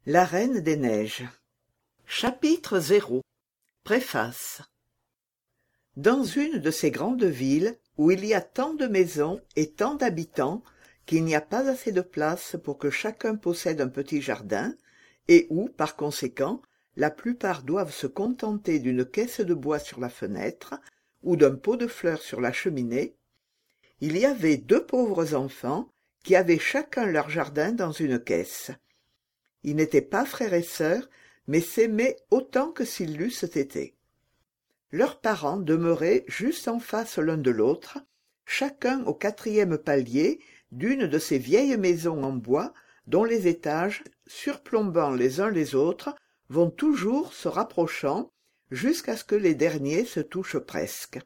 La Reine des Neiges. Chapitre 0. Préface. Dans une de ces grandes villes où il y a tant de maisons et tant d'habitants qu'il n'y a pas assez de place pour que chacun possède un petit jardin, et où, par conséquent, la plupart doivent se contenter d'une caisse de bois sur la fenêtre ou d'un pot de fleurs sur la cheminée, il y avait deux pauvres enfants qui avaient chacun leur jardin dans une caisse. Ils n'étaient pas frères et sœurs, mais s'aimaient autant que s'ils l'eussent été. Leurs parents demeuraient juste en face l'un de l'autre, chacun au 4e palier d'une de ces vieilles maisons en bois dont les étages, surplombant les uns les autres, vont toujours se rapprochant jusqu'à ce que les derniers se touchent presque.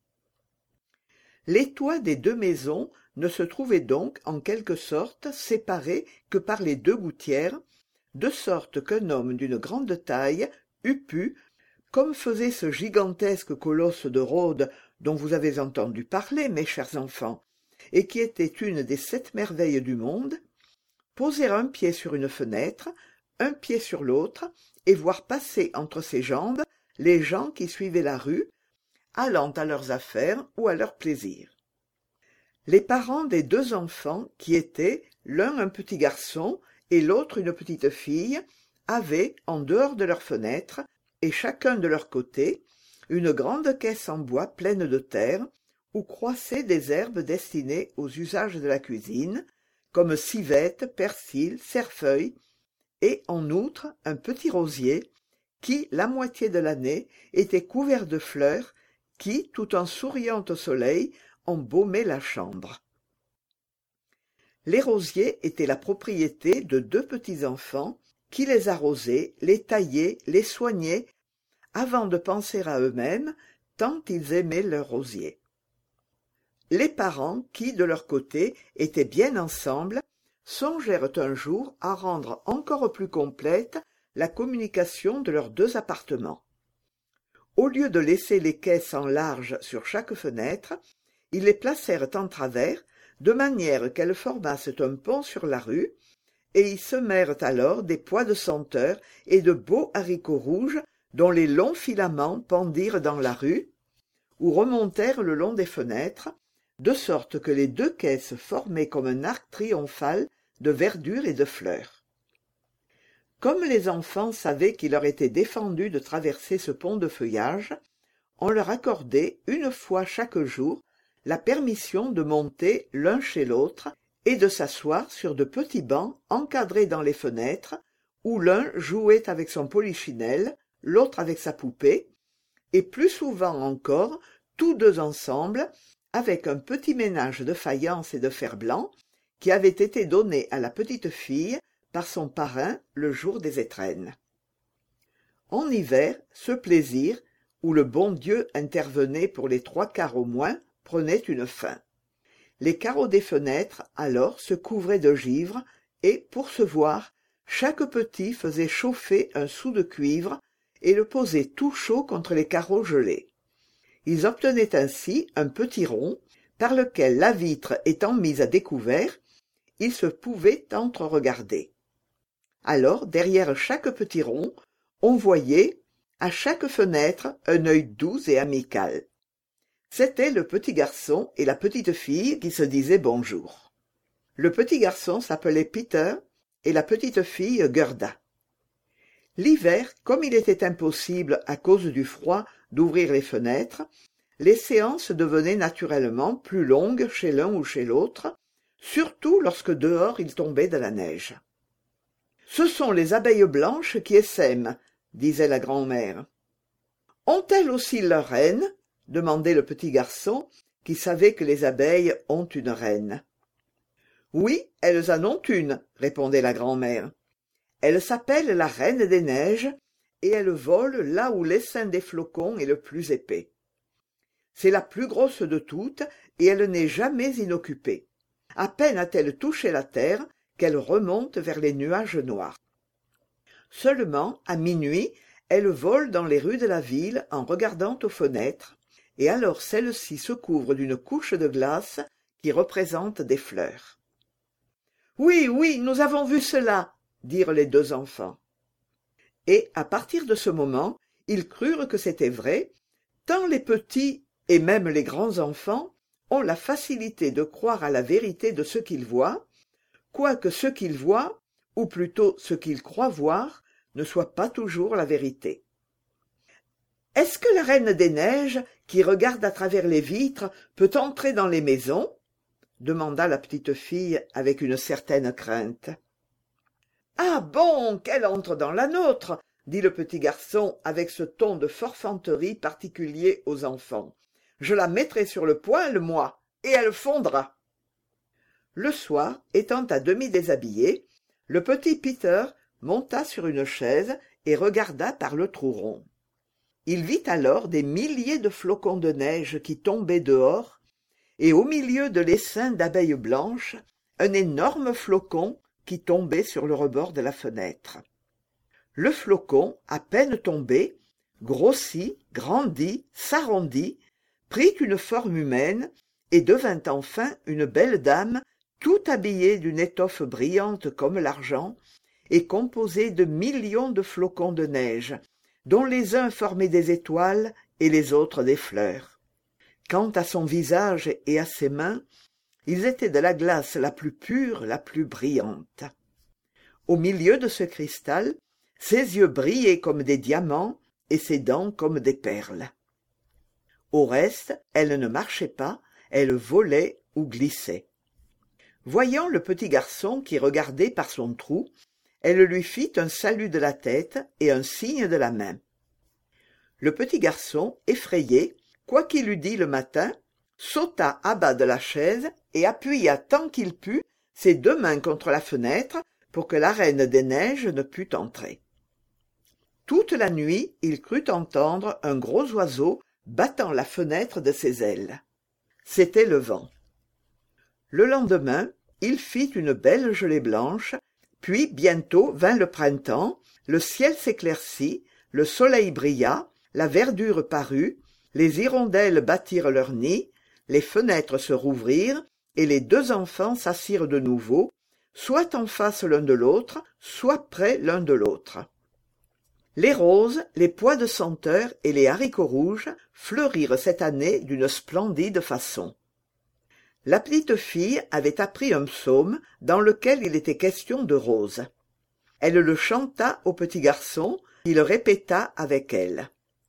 Les toits des deux maisons ne se trouvaient donc en quelque sorte séparés que par les deux gouttières, de sorte qu'un homme d'une grande taille eût pu, comme faisait ce gigantesque colosse de Rhodes dont vous avez entendu parler, mes chers enfants, et qui était une des 7 merveilles du monde, poser un pied sur une fenêtre, un pied sur l'autre, et voir passer entre ses jambes les gens qui suivaient la rue, allant à leurs affaires ou à leurs plaisirs. Les parents des deux enfants, qui étaient l'un un petit garçon et l'autre une petite fille, avaient, en dehors de leurs fenêtres, et chacun de leur côté, une grande caisse en bois pleine de terre, où croissaient des herbes destinées aux usages de la cuisine, comme civettes, persil, cerfeuil, et en outre un petit rosier, qui, la moitié de l'année, était couvert de fleurs, qui, tout en souriant au soleil, embaumaient la chambre. Les rosiers étaient la propriété de deux petits-enfants qui les arrosaient, les taillaient, les soignaient, avant de penser à eux-mêmes, tant ils aimaient leurs rosiers. Les parents, qui, de leur côté, étaient bien ensemble, songèrent un jour à rendre encore plus complète la communication de leurs deux appartements. Au lieu de laisser les caisses en large sur chaque fenêtre, ils les placèrent en travers, de manière qu'elles formassent un pont sur la rue, et y semèrent alors des pois de senteur et de beaux haricots rouges dont les longs filaments pendirent dans la rue, ou remontèrent le long des fenêtres, de sorte que les deux caisses formaient comme un arc triomphal de verdure et de fleurs. Comme les enfants savaient qu'il leur était défendu de traverser ce pont de feuillage, on leur accordait une fois chaque jour la permission de monter l'un chez l'autre et de s'asseoir sur de petits bancs encadrés dans les fenêtres, où l'un jouait avec son polichinelle, l'autre avec sa poupée, et plus souvent encore, tous deux ensemble, avec un petit ménage de faïence et de fer-blanc qui avait été donné à la petite fille par son parrain le jour des étrennes. En hiver, ce plaisir, où le bon Dieu intervenait pour les 3/4 au moins, prenait une fin. Les carreaux des fenêtres, alors, se couvraient de givre, et, pour se voir, chaque petit faisait chauffer un sou de cuivre et le posait tout chaud contre les carreaux gelés. Ils obtenaient ainsi un petit rond, par lequel la vitre étant mise à découvert, ils se pouvaient entre-regarder. Alors, derrière chaque petit rond, on voyait, à chaque fenêtre, un œil doux et amical. C'étaient le petit garçon et la petite fille qui se disaient bonjour. Le petit garçon s'appelait Peter et la petite fille Gerda. L'hiver, comme il était impossible, à cause du froid, d'ouvrir les fenêtres, les séances devenaient naturellement plus longues chez l'un ou chez l'autre, surtout lorsque dehors il tombait de la neige. « Ce sont les abeilles blanches qui essaiment, » disait la grand-mère. « Ont-elles aussi leur reine ?» demandait le petit garçon, qui savait que les abeilles ont une reine. « Oui, elles en ont une, » répondait la grand-mère. « Elle s'appelle la Reine des Neiges, et elle vole là où l'essaim des flocons est le plus épais. C'est la plus grosse de toutes, et elle n'est jamais inoccupée. À peine a-t-elle touché la terre qu'elle remonte vers les nuages noirs. Seulement, à minuit, elle vole dans les rues de la ville en regardant aux fenêtres, et alors celle-ci se couvre d'une couche de glace qui représente des fleurs. « Oui, oui, nous avons vu cela !» dirent les deux enfants. Et à partir de ce moment, ils crurent que c'était vrai, tant les petits et même les grands enfants ont la facilité de croire à la vérité de ce qu'ils voient, quoique ce qu'ils voient, ou plutôt ce qu'ils croient voir, ne soit pas toujours la vérité. « Est-ce que la Reine des Neiges, qui regarde à travers les vitres, peut entrer dans les maisons ?» demanda la petite fille avec une certaine crainte. « Ah bon, qu'elle entre dans la nôtre !» dit le petit garçon avec ce ton de forfanterie particulier aux enfants. « Je la mettrai sur le poêle, moi, et elle fondra. » Le soir, étant à demi déshabillé, le petit Peter monta sur une chaise et regarda par le trou rond. Il vit alors des milliers de flocons de neige qui tombaient dehors, et au milieu de l'essaim d'abeilles blanches, un énorme flocon qui tombait sur le rebord de la fenêtre. Le flocon, à peine tombé, grossit, grandit, s'arrondit, prit une forme humaine et devint enfin une belle dame tout habillée d'une étoffe brillante comme l'argent et composée de millions de flocons de neige, dont les uns formaient des étoiles et les autres des fleurs. Quant à son visage et à ses mains, ils étaient de la glace la plus pure, la plus brillante. Au milieu de ce cristal, ses yeux brillaient comme des diamants et ses dents comme des perles. Au reste, elle ne marchait pas, elle volait ou glissait. Voyant le petit garçon qui regardait par son trou, elle lui fit un salut de la tête et un signe de la main. Le petit garçon, effrayé, quoi qu'il eût dit le matin, sauta à bas de la chaise et appuya tant qu'il put ses deux mains contre la fenêtre pour que la Reine des Neiges ne pût entrer. Toute la nuit, il crut entendre un gros oiseau battant la fenêtre de ses ailes. C'était le vent. Le lendemain, il fit une belle gelée blanche, puis bientôt vint le printemps, le ciel s'éclaircit, le soleil brilla, la verdure parut, les hirondelles bâtirent leur nid, les fenêtres se rouvrirent, et les deux enfants s'assirent de nouveau, soit en face l'un de l'autre, soit près l'un de l'autre. Les roses, les pois de senteur et les haricots rouges fleurirent cette année d'une splendide façon. La petite fille avait appris un psaume dans lequel il était question de roses. Elle le chanta au petit garçon, qui le répéta avec elle.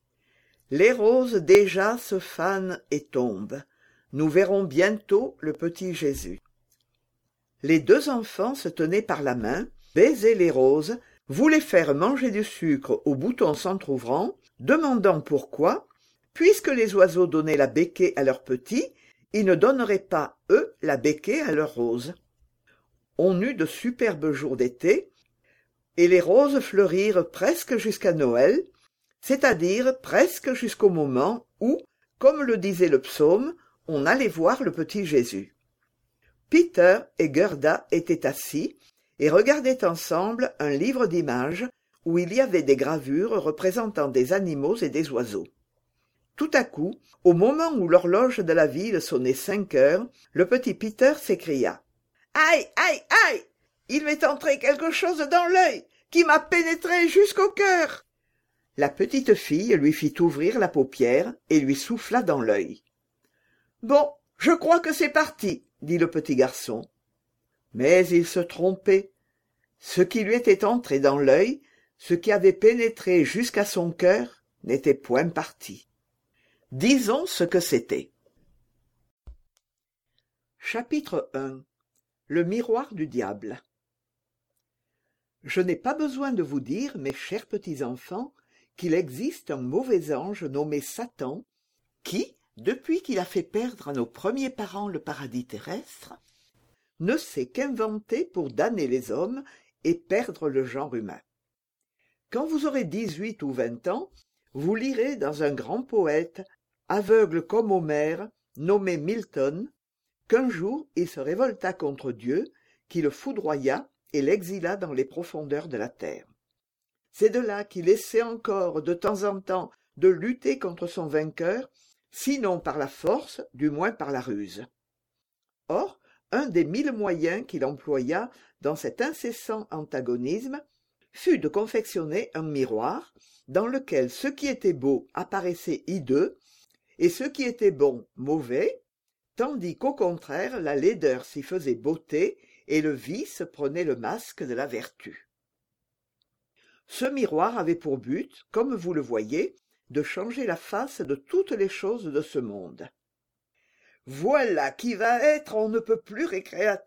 Les roses déjà se fanent et tombent. Nous verrons bientôt le petit Jésus. Les deux enfants se tenaient par la main, baisaient les roses, voulaient faire manger du sucre aux boutons s'entr'ouvrant, demandant pourquoi, puisque les oiseaux donnaient la béquée à leurs petits, ils ne donneraient pas, eux, la béquée à leurs roses. On eut de superbes jours d'été, et les roses fleurirent presque jusqu'à Noël, c'est-à-dire presque jusqu'au moment où, comme le disait le psaume, on allait voir le petit Jésus. Peter et Gerda étaient assis et regardaient ensemble un livre d'images où il y avait des gravures représentant des animaux et des oiseaux. Tout à coup, au moment où l'horloge de la ville sonnait 5 heures, le petit Peter s'écria. « Aïe, aïe, aïe! Il m'est entré quelque chose dans l'œil qui m'a pénétré jusqu'au cœur !» La petite fille lui fit ouvrir la paupière et lui souffla dans l'œil. « Bon, je crois que c'est parti, » dit le petit garçon. Mais il se trompait. Ce qui lui était entré dans l'œil, ce qui avait pénétré jusqu'à son cœur, n'était point parti. Disons ce que c'était. Chapitre 1. Le miroir du diable. Je n'ai pas besoin de vous dire, mes chers petits-enfants, qu'il existe un mauvais ange nommé Satan, qui, depuis qu'il a fait perdre à nos premiers parents le paradis terrestre, ne sait qu'inventer pour damner les hommes et perdre le genre humain. Quand vous aurez 18 ou 20 ans, vous lirez dans un grand poète, aveugle comme Homère, nommé Milton, qu'un jour il se révolta contre Dieu, qui le foudroya et l'exila dans les profondeurs de la terre. C'est de là qu'il essaie encore de temps en temps de lutter contre son vainqueur, sinon par la force, du moins par la ruse. Or, un des 1000 moyens qu'il employa dans cet incessant antagonisme, fut de confectionner un miroir dans lequel ce qui était beau apparaissait hideux et ce qui était bon mauvais, tandis qu'au contraire la laideur s'y faisait beauté et le vice prenait le masque de la vertu. Ce miroir avait pour but, comme vous le voyez, de changer la face de toutes les choses de ce monde. « Voilà qui va être on ne peut plus récréatif, »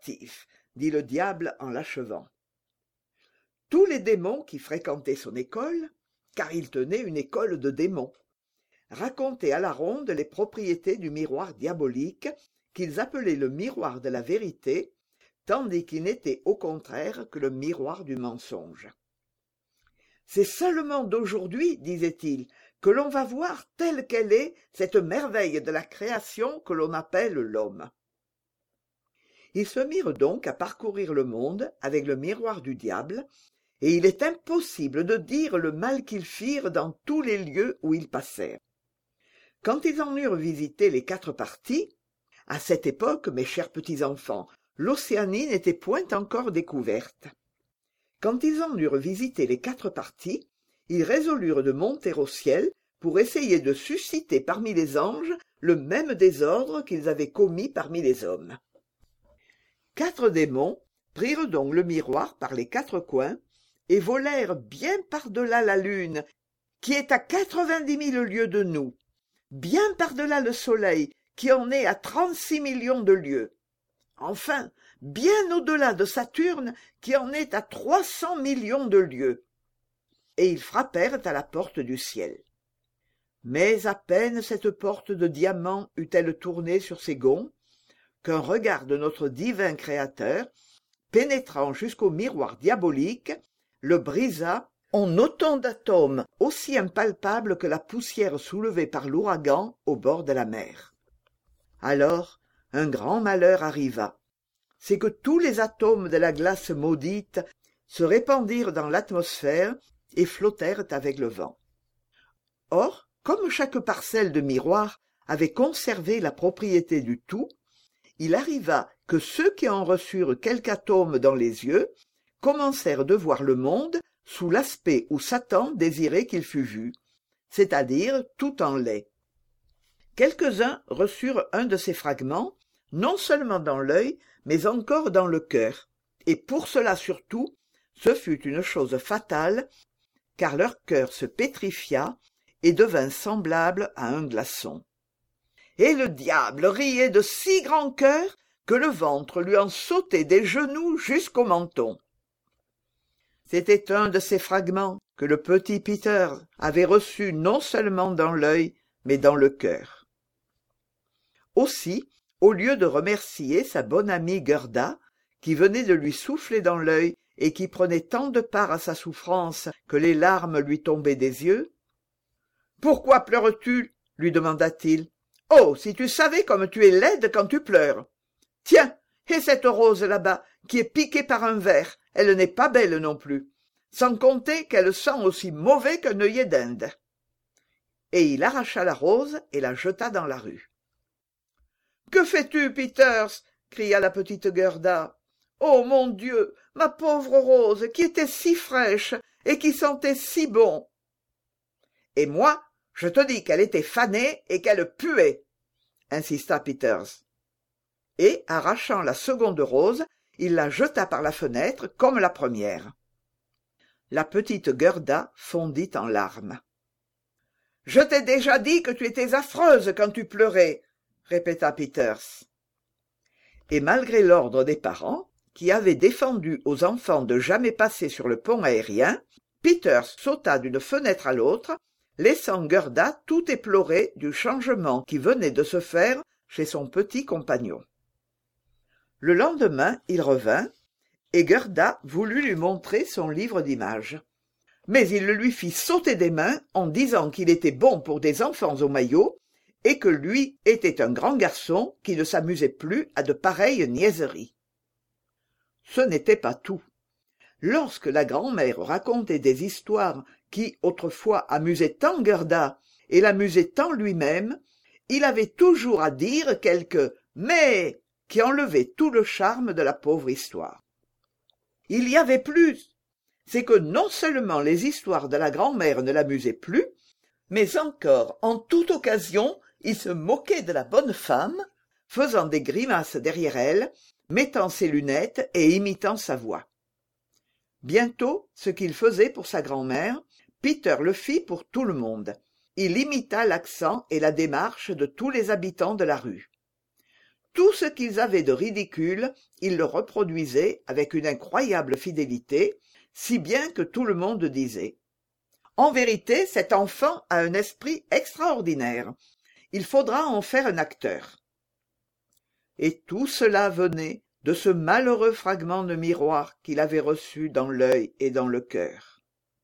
dit le diable en l'achevant. Tous les démons qui fréquentaient son école, car il tenait une école de démons, racontaient à la ronde les propriétés du miroir diabolique qu'ils appelaient le miroir de la vérité, tandis qu'il n'était au contraire que le miroir du mensonge. C'est seulement d'aujourd'hui, disait-il, que l'on va voir telle qu'elle est cette merveille de la création que l'on appelle l'homme. Ils se mirent donc à parcourir le monde avec le miroir du diable, et il est impossible de dire le mal qu'ils firent dans tous les lieux où ils passèrent. Quand ils en eurent visité les 4 parties, à cette époque, mes chers petits-enfants, l'Océanie n'était point encore découverte. Quand ils en eurent visité les 4 parties, ils résolurent de monter au ciel pour essayer de susciter parmi les anges le même désordre qu'ils avaient commis parmi les hommes. 4 démons prirent donc le miroir par les 4 coins et volèrent bien par-delà la lune, qui est à 90 000 lieues de nous, bien par-delà le soleil, qui en est à 36 millions de lieues, enfin, bien au-delà de Saturne, qui en est à 300 millions de lieues. Et ils frappèrent à la porte du ciel. Mais à peine cette porte de diamant eut-elle tourné sur ses gonds, qu'un regard de notre divin Créateur, pénétrant jusqu'au miroir diabolique, le brisa en autant d'atomes aussi impalpables que la poussière soulevée par l'ouragan au bord de la mer. Alors, un grand malheur arriva. C'est que tous les atomes de la glace maudite se répandirent dans l'atmosphère et flottèrent avec le vent. Or, comme chaque parcelle de miroir avait conservé la propriété du tout, il arriva que ceux qui en reçurent quelque atome dans les yeux commencèrent de voir le monde sous l'aspect où Satan désirait qu'il fût vu, c'est-à-dire tout en lait. Quelques-uns reçurent un de ces fragments, non seulement dans l'œil, mais encore dans le cœur, et pour cela surtout, ce fut une chose fatale, car leur cœur se pétrifia et devint semblable à un glaçon. Et le diable riait de si grand cœur que le ventre lui en sautait des genoux jusqu'au menton. C'était un de ces fragments que le petit Peter avait reçu non seulement dans l'œil, mais dans le cœur. Aussi, au lieu de remercier sa bonne amie Gerda, qui venait de lui souffler dans l'œil et qui prenait tant de part à sa souffrance que les larmes lui tombaient des yeux, « Pourquoi pleures-tu » lui demanda-t-il. « Oh, si tu savais comme tu es laide quand tu pleures. Tiens, et cette rose là-bas, qui est piquée par un ver, elle n'est pas belle non plus, sans compter qu'elle sent aussi mauvais qu'un œillet d'Inde. » Et il arracha la rose et la jeta dans la rue. « Que fais-tu, Peters » cria la petite Gerda. « Oh, mon Dieu, ma pauvre rose, qui était si fraîche et qui sentait si bon !»« Et moi, je te dis qu'elle était fanée et qu'elle puait !» insista Peters. Et, arrachant la seconde rose, il la jeta par la fenêtre comme la première. La petite Gerda fondit en larmes. « Je t'ai déjà dit que tu étais affreuse quand tu pleurais !» répéta Peters. Et malgré l'ordre des parents, qui avaient défendu aux enfants de jamais passer sur le pont aérien, Peters sauta d'une fenêtre à l'autre, laissant Gerda tout éplorée du changement qui venait de se faire chez son petit compagnon. Le lendemain, il revint, et Gerda voulut lui montrer son livre d'images. Mais il le lui fit sauter des mains en disant qu'il était bon pour des enfants au maillot, et que lui était un grand garçon qui ne s'amusait plus à de pareilles niaiseries. Ce n'était pas tout. Lorsque la grand-mère racontait des histoires qui, autrefois, amusaient tant Gerda et l'amusaient tant lui-même, il avait toujours à dire quelque « mais » qui enlevait tout le charme de la pauvre histoire. Il y avait plus. C'est que non seulement les histoires de la grand-mère ne l'amusaient plus, mais encore, en toute occasion, il se moquait de la bonne femme, faisant des grimaces derrière elle, mettant ses lunettes et imitant sa voix. Bientôt, ce qu'il faisait pour sa grand-mère, Peter le fit pour tout le monde. Il imita l'accent et la démarche de tous les habitants de la rue. Tout ce qu'ils avaient de ridicule, il le reproduisait avec une incroyable fidélité, si bien que tout le monde disait « En vérité, cet enfant a un esprit extraordinaire. Il faudra en faire un acteur. » Et tout cela venait de ce malheureux fragment de miroir qu'il avait reçu dans l'œil et dans le cœur.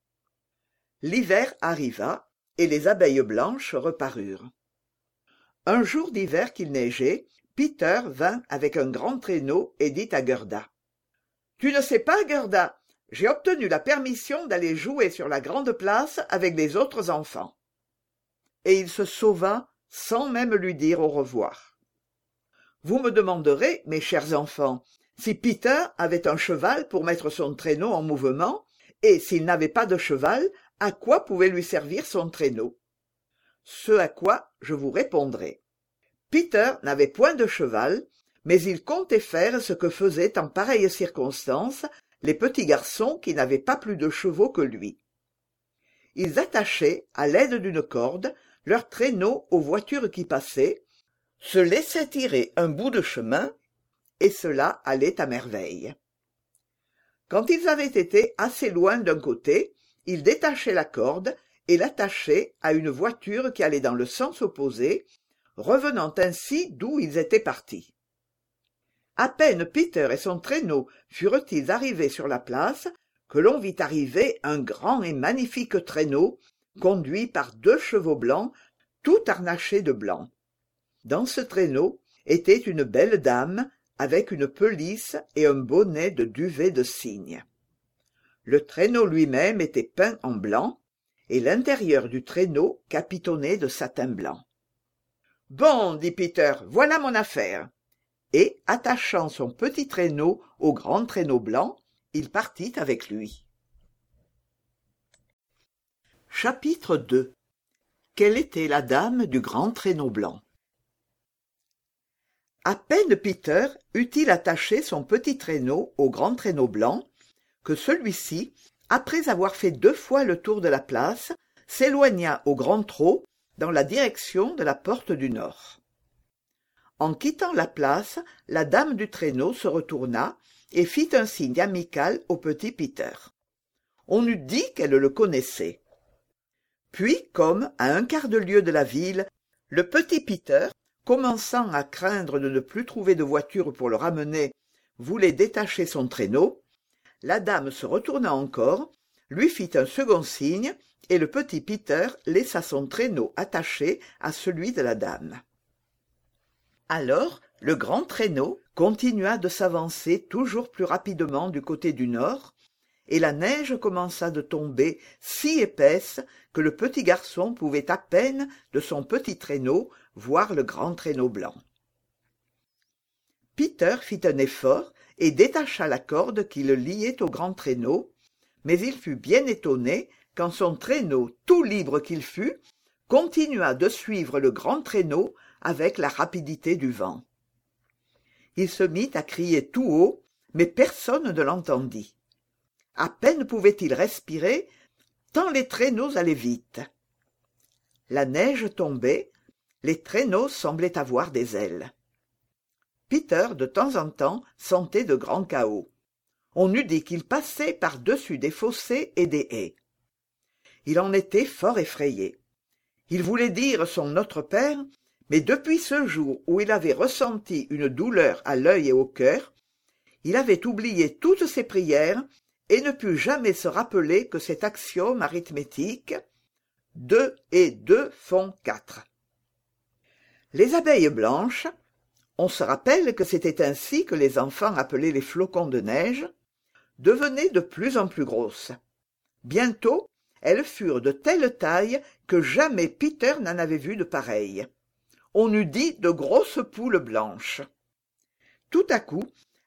L'hiver arriva, et les abeilles blanches reparurent. Un jour d'hiver qu'il neigeait, Peter vint avec un grand traîneau et dit à Gerda « Tu ne sais pas, Gerda, j'ai obtenu la permission d'aller jouer sur la grande place avec les autres enfants. » Et il se sauva sans même lui dire au revoir. Vous me demanderez, mes chers enfants, si Peter avait un cheval pour mettre son traîneau en mouvement, et s'il n'avait pas de cheval, à quoi pouvait lui servir son traîneau? Ce à quoi je vous répondrai. Peter n'avait point de cheval, mais il comptait faire ce que faisaient en pareille circonstance les petits garçons qui n'avaient pas plus de chevaux que lui. Ils attachaient, à l'aide d'une corde, leur traîneau aux voitures qui passaient, se laissaient tirer un bout de chemin, et cela allait à merveille. Quand ils avaient été assez loin d'un côté, ils détachaient la corde et l'attachaient à une voiture qui allait dans le sens opposé, revenant ainsi d'où ils étaient partis. À peine Peter et son traîneau furent-ils arrivés sur la place, que l'on vit arriver un grand et magnifique traîneau, conduit par 2 chevaux blancs, tout harnachés de blanc. Dans ce traîneau était une belle dame, avec une pelisse et un bonnet de duvet de cygne. Le traîneau lui-même était peint en blanc, et l'intérieur du traîneau capitonné de satin blanc. « Bon, dit Peter, voilà mon affaire. » Et, attachant son petit traîneau au grand traîneau blanc, il partit avec lui. Chapitre 2. Quelle était la dame du grand traîneau blanc? À peine Peter eut-il attaché son petit traîneau au grand traîneau blanc, que celui-ci, après avoir fait 2 fois le tour de la place, s'éloigna au grand trot dans la direction de la porte du nord. En quittant la place, la dame du traîneau se retourna et fit un signe amical au petit Peter. On eût dit qu'elle le connaissait. Puis, comme, à 1/4 de lieue de la ville, le petit Peter, commençant à craindre de ne plus trouver de voiture pour le ramener, voulait détacher son traîneau, la dame se retourna encore, lui fit un second signe, et le petit Peter laissa son traîneau attaché à celui de la dame. Alors, le grand traîneau continua de s'avancer toujours plus rapidement du côté du nord, et la neige commença de tomber si épaisse que le petit garçon pouvait à peine, de son petit traîneau, voir le grand traîneau blanc. Peter fit un effort et détacha la corde qui le liait au grand traîneau, mais il fut bien étonné quand son traîneau, tout libre qu'il fût, continua de suivre le grand traîneau avec la rapidité du vent. Il se mit à crier tout haut, mais personne ne l'entendit. À peine pouvait-il respirer, tant les traîneaux allaient vite. La neige tombait, les traîneaux semblaient avoir des ailes. Peter, de temps en temps, sentait de grands cahots. On eût dit qu'il passait par-dessus des fossés et des haies. Il en était fort effrayé. Il voulait dire son Notre Père, mais depuis ce jour où il avait ressenti une douleur à l'œil et au cœur, il avait oublié toutes ses prières et ne put jamais se rappeler que cet axiome arithmétique « 2 et 2 font 4 ». Les abeilles blanches, on se rappelle que c'était ainsi que les enfants appelaient les flocons de neige, devenaient de plus en plus grosses. Bientôt, elles furent de telle taille que jamais Peter n'en avait vu de pareilles. On eût dit de grosses poules blanches. Tout à coup,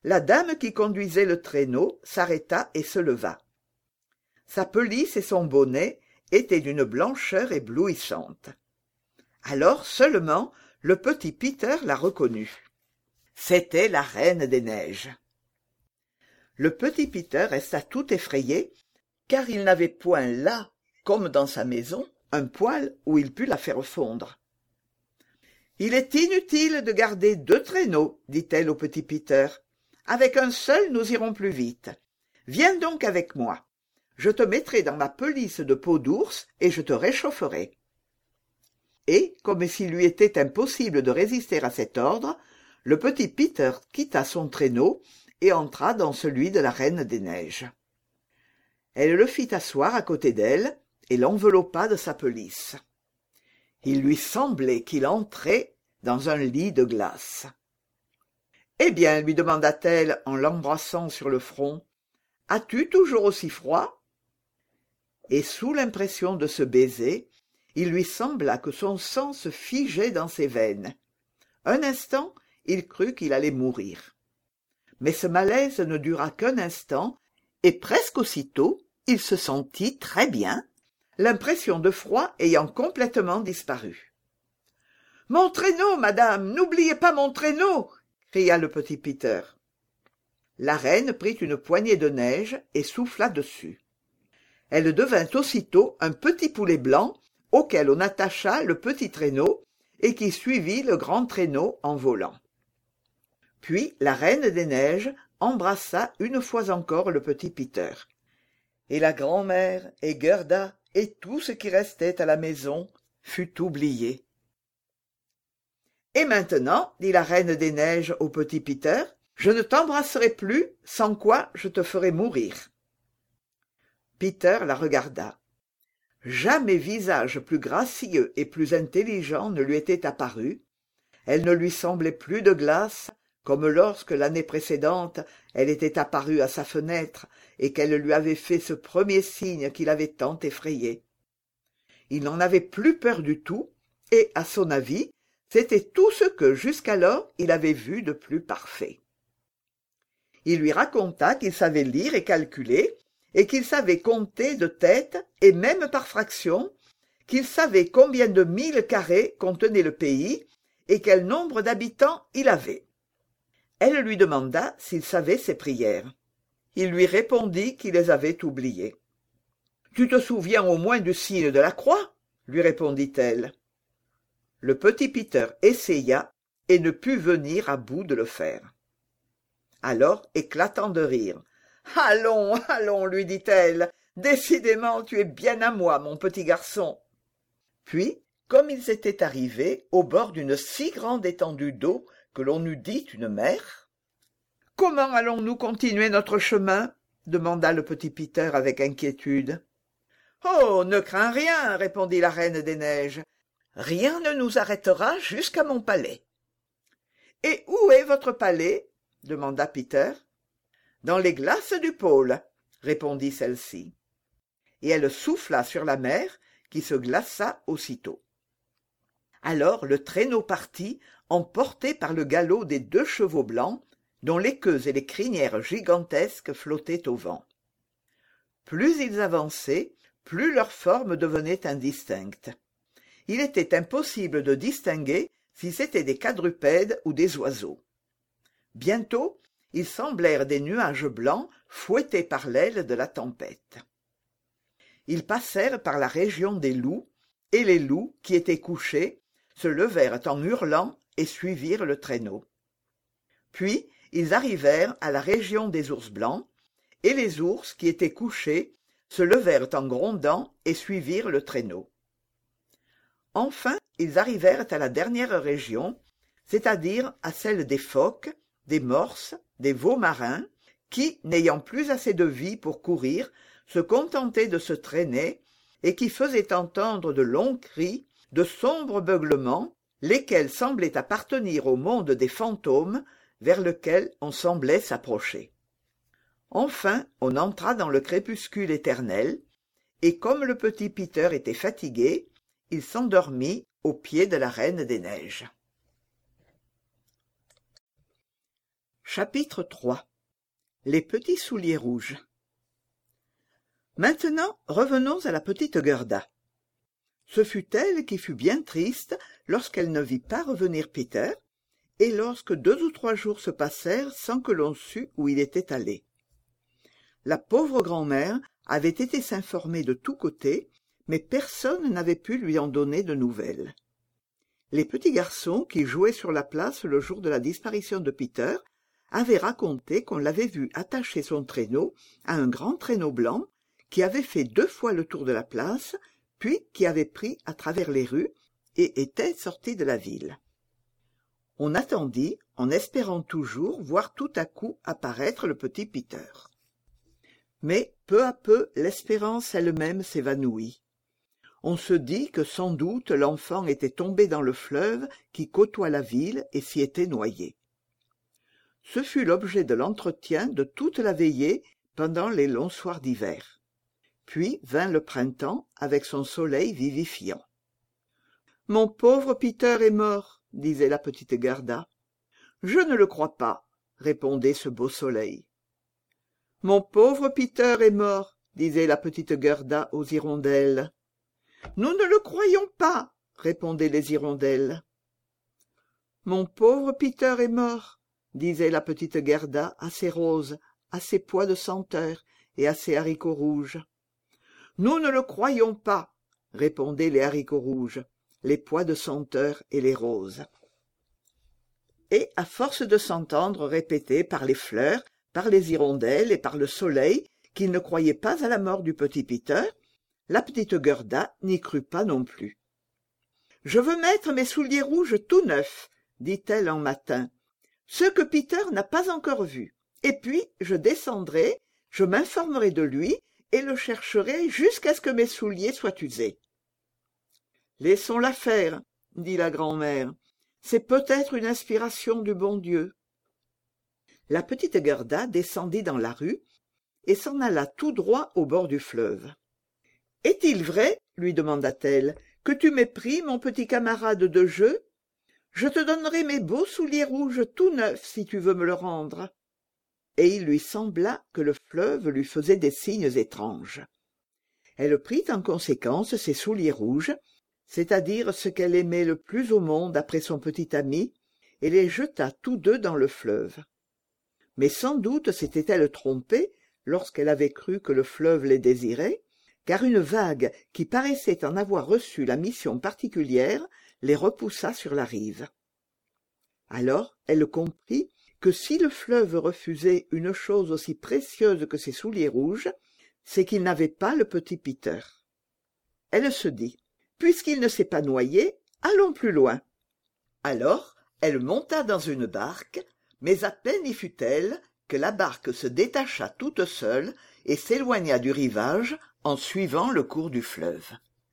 la dame qui conduisait le traîneau s'arrêta et se leva. Sa pelisse et son bonnet étaient d'une blancheur éblouissante. Alors seulement le petit Peter la reconnut. C'était la Reine des Neiges. Le petit Peter resta tout effrayé, car il n'avait point là, comme dans sa maison, un poêle où il pût la faire fondre. « Il est inutile de garder 2 traîneaux, dit-elle au petit Peter. Avec un seul, nous irons plus vite. Viens donc avec moi. Je te mettrai dans ma pelisse de peau d'ours et je te réchaufferai. » Et, comme s'il lui était impossible de résister à cet ordre, le petit Peter quitta son traîneau et entra dans celui de la Reine des Neiges. Elle le fit asseoir à côté d'elle et l'enveloppa de sa pelisse. Il lui semblait qu'il entrait dans un lit de glace. « Eh bien, lui demanda-t-elle en l'embrassant sur le front, « as-tu toujours aussi froid ?» Et sous l'impression de ce baiser, il lui sembla que son sang se figeait dans ses veines. Un instant, il crut qu'il allait mourir. Mais ce malaise ne dura qu'un instant, et presque aussitôt, il se sentit très bien, l'impression de froid ayant complètement disparu. « Mon traîneau, madame, n'oubliez pas mon traîneau !» cria le petit Peter. La reine prit une poignée de neige et souffla dessus. Elle devint aussitôt un petit poulet blanc auquel on attacha le petit traîneau et qui suivit le grand traîneau en volant. Puis la Reine des Neiges embrassa une fois encore le petit Peter. Et la grand-mère et Gerda et tout ce qui restait à la maison fut oublié. « Et maintenant, dit la Reine des Neiges au petit Peter, je ne t'embrasserai plus, sans quoi je te ferai mourir. » Peter la regarda. Jamais visage plus gracieux et plus intelligent ne lui était apparu. Elle ne lui semblait plus de glace, comme lorsque l'année précédente elle était apparue à sa fenêtre et qu'elle lui avait fait ce premier signe qui l'avait tant effrayé. Il n'en avait plus peur du tout, et, à son avis, c'était tout ce que jusqu'alors il avait vu de plus parfait. Il lui raconta qu'il savait lire et calculer, et qu'il savait compter de tête et même par fractions, qu'il savait combien de milles carrés contenait le pays et quel nombre d'habitants il avait. Elle lui demanda s'il savait ses prières. Il lui répondit qu'il les avait oubliées. « Tu te souviens au moins du signe de la croix ?» lui répondit-elle. Le petit Peter essaya et ne put venir à bout de le faire. Alors, éclatant de rire, « Allons, allons, lui dit-elle, décidément tu es bien à moi, mon petit garçon. » Puis, comme ils étaient arrivés au bord d'une si grande étendue d'eau que l'on eût dit une mer, « Comment allons-nous continuer notre chemin ?» demanda le petit Peter avec inquiétude. « Oh, ne crains rien, répondit la Reine des Neiges. Rien ne nous arrêtera jusqu'à mon palais. »« Et où est votre palais ?» demanda Peter. « Dans les glaces du pôle, » répondit celle-ci. Et elle souffla sur la mer, qui se glaça aussitôt. Alors le traîneau partit, emporté par le galop des 2 chevaux blancs, dont les queues et les crinières gigantesques flottaient au vent. Plus ils avançaient, plus leur forme devenait indistincte. Il était impossible de distinguer si c'étaient des quadrupèdes ou des oiseaux. Bientôt, ils semblèrent des nuages blancs fouettés par l'aile de la tempête. Ils passèrent par la région des loups, et les loups, qui étaient couchés, se levèrent en hurlant et suivirent le traîneau. Puis ils arrivèrent à la région des ours blancs, et les ours, qui étaient couchés, se levèrent en grondant et suivirent le traîneau. Enfin, ils arrivèrent à la dernière région, c'est-à-dire à celle des phoques, des morses, des veaux marins, qui, n'ayant plus assez de vie pour courir, se contentaient de se traîner, et qui faisaient entendre de longs cris, de sombres beuglements, lesquels semblaient appartenir au monde des fantômes vers lequel on semblait s'approcher. Enfin, on entra dans le crépuscule éternel, et comme le petit Peter était fatigué, il s'endormit aux pieds de la Reine des Neiges. Chapitre 3. Les petits souliers rouges. Maintenant, revenons à la petite Gerda. Ce fut elle qui fut bien triste lorsqu'elle ne vit pas revenir Peter, et lorsque 2 ou 3 jours se passèrent sans que l'on sût où il était allé. La pauvre grand-mère avait été s'informer de tous côtés, mais personne n'avait pu lui en donner de nouvelles. Les petits garçons qui jouaient sur la place le jour de la disparition de Peter avaient raconté qu'on l'avait vu attacher son traîneau à un grand traîneau blanc qui avait fait 2 fois le tour de la place, puis qui avait pris à travers les rues et était sorti de la ville. On attendit, en espérant toujours voir tout à coup apparaître le petit Peter. Mais peu à peu l'espérance elle-même s'évanouit. On se dit que sans doute l'enfant était tombé dans le fleuve qui côtoie la ville et s'y était noyé. Ce fut l'objet de l'entretien de toute la veillée pendant les longs soirs d'hiver. Puis vint le printemps avec son soleil vivifiant. « Mon pauvre Peter est mort, » disait la petite Gerda. « Je ne le crois pas, » répondait ce beau soleil. « Mon pauvre Peter est mort, » disait la petite Gerda aux hirondelles. « Nous ne le croyons pas, » répondaient les hirondelles. « Mon pauvre Peter est mort, » disait la petite Gerda à ses roses, à ses pois de senteur et à ses haricots rouges. « Nous ne le croyons pas, » répondaient les haricots rouges, les pois de senteur et les roses. Et à force de s'entendre répéter par les fleurs, par les hirondelles et par le soleil qu'ils ne croyaient pas à la mort du petit Peter, la petite Gerda n'y crut pas non plus. « Je veux mettre mes souliers rouges tout neufs, » dit-elle un matin, « ceux que Peter n'a pas encore vus, et puis je descendrai, je m'informerai de lui, et le chercherai jusqu'à ce que mes souliers soient usés. »« Laissons-la faire, » dit la grand-mère, « c'est peut-être une inspiration du bon Dieu. » La petite Gerda descendit dans la rue et s'en alla tout droit au bord du fleuve. « Est-il vrai, » lui demanda-t-elle, « que tu m'aies pris, mon petit camarade de jeu ? Je te donnerai mes beaux souliers rouges tout neufs si tu veux me le rendre. » Et il lui sembla que le fleuve lui faisait des signes étranges. Elle prit en conséquence ses souliers rouges, c'est-à-dire ce qu'elle aimait le plus au monde après son petit ami, et les jeta tous deux dans le fleuve. Mais sans doute s'était-elle trompée lorsqu'elle avait cru que le fleuve les désirait, car une vague qui paraissait en avoir reçu la mission particulière les repoussa sur la rive. Alors elle comprit que si le fleuve refusait une chose aussi précieuse que ses souliers rouges, c'est qu'il n'avait pas le petit Peter. Elle se dit, puisqu'il ne s'est pas noyé, allons plus loin. Alors elle monta dans une barque, mais à peine y fut-elle que la barque se détacha toute seule et s'éloigna du rivage en suivant le cours du fleuve.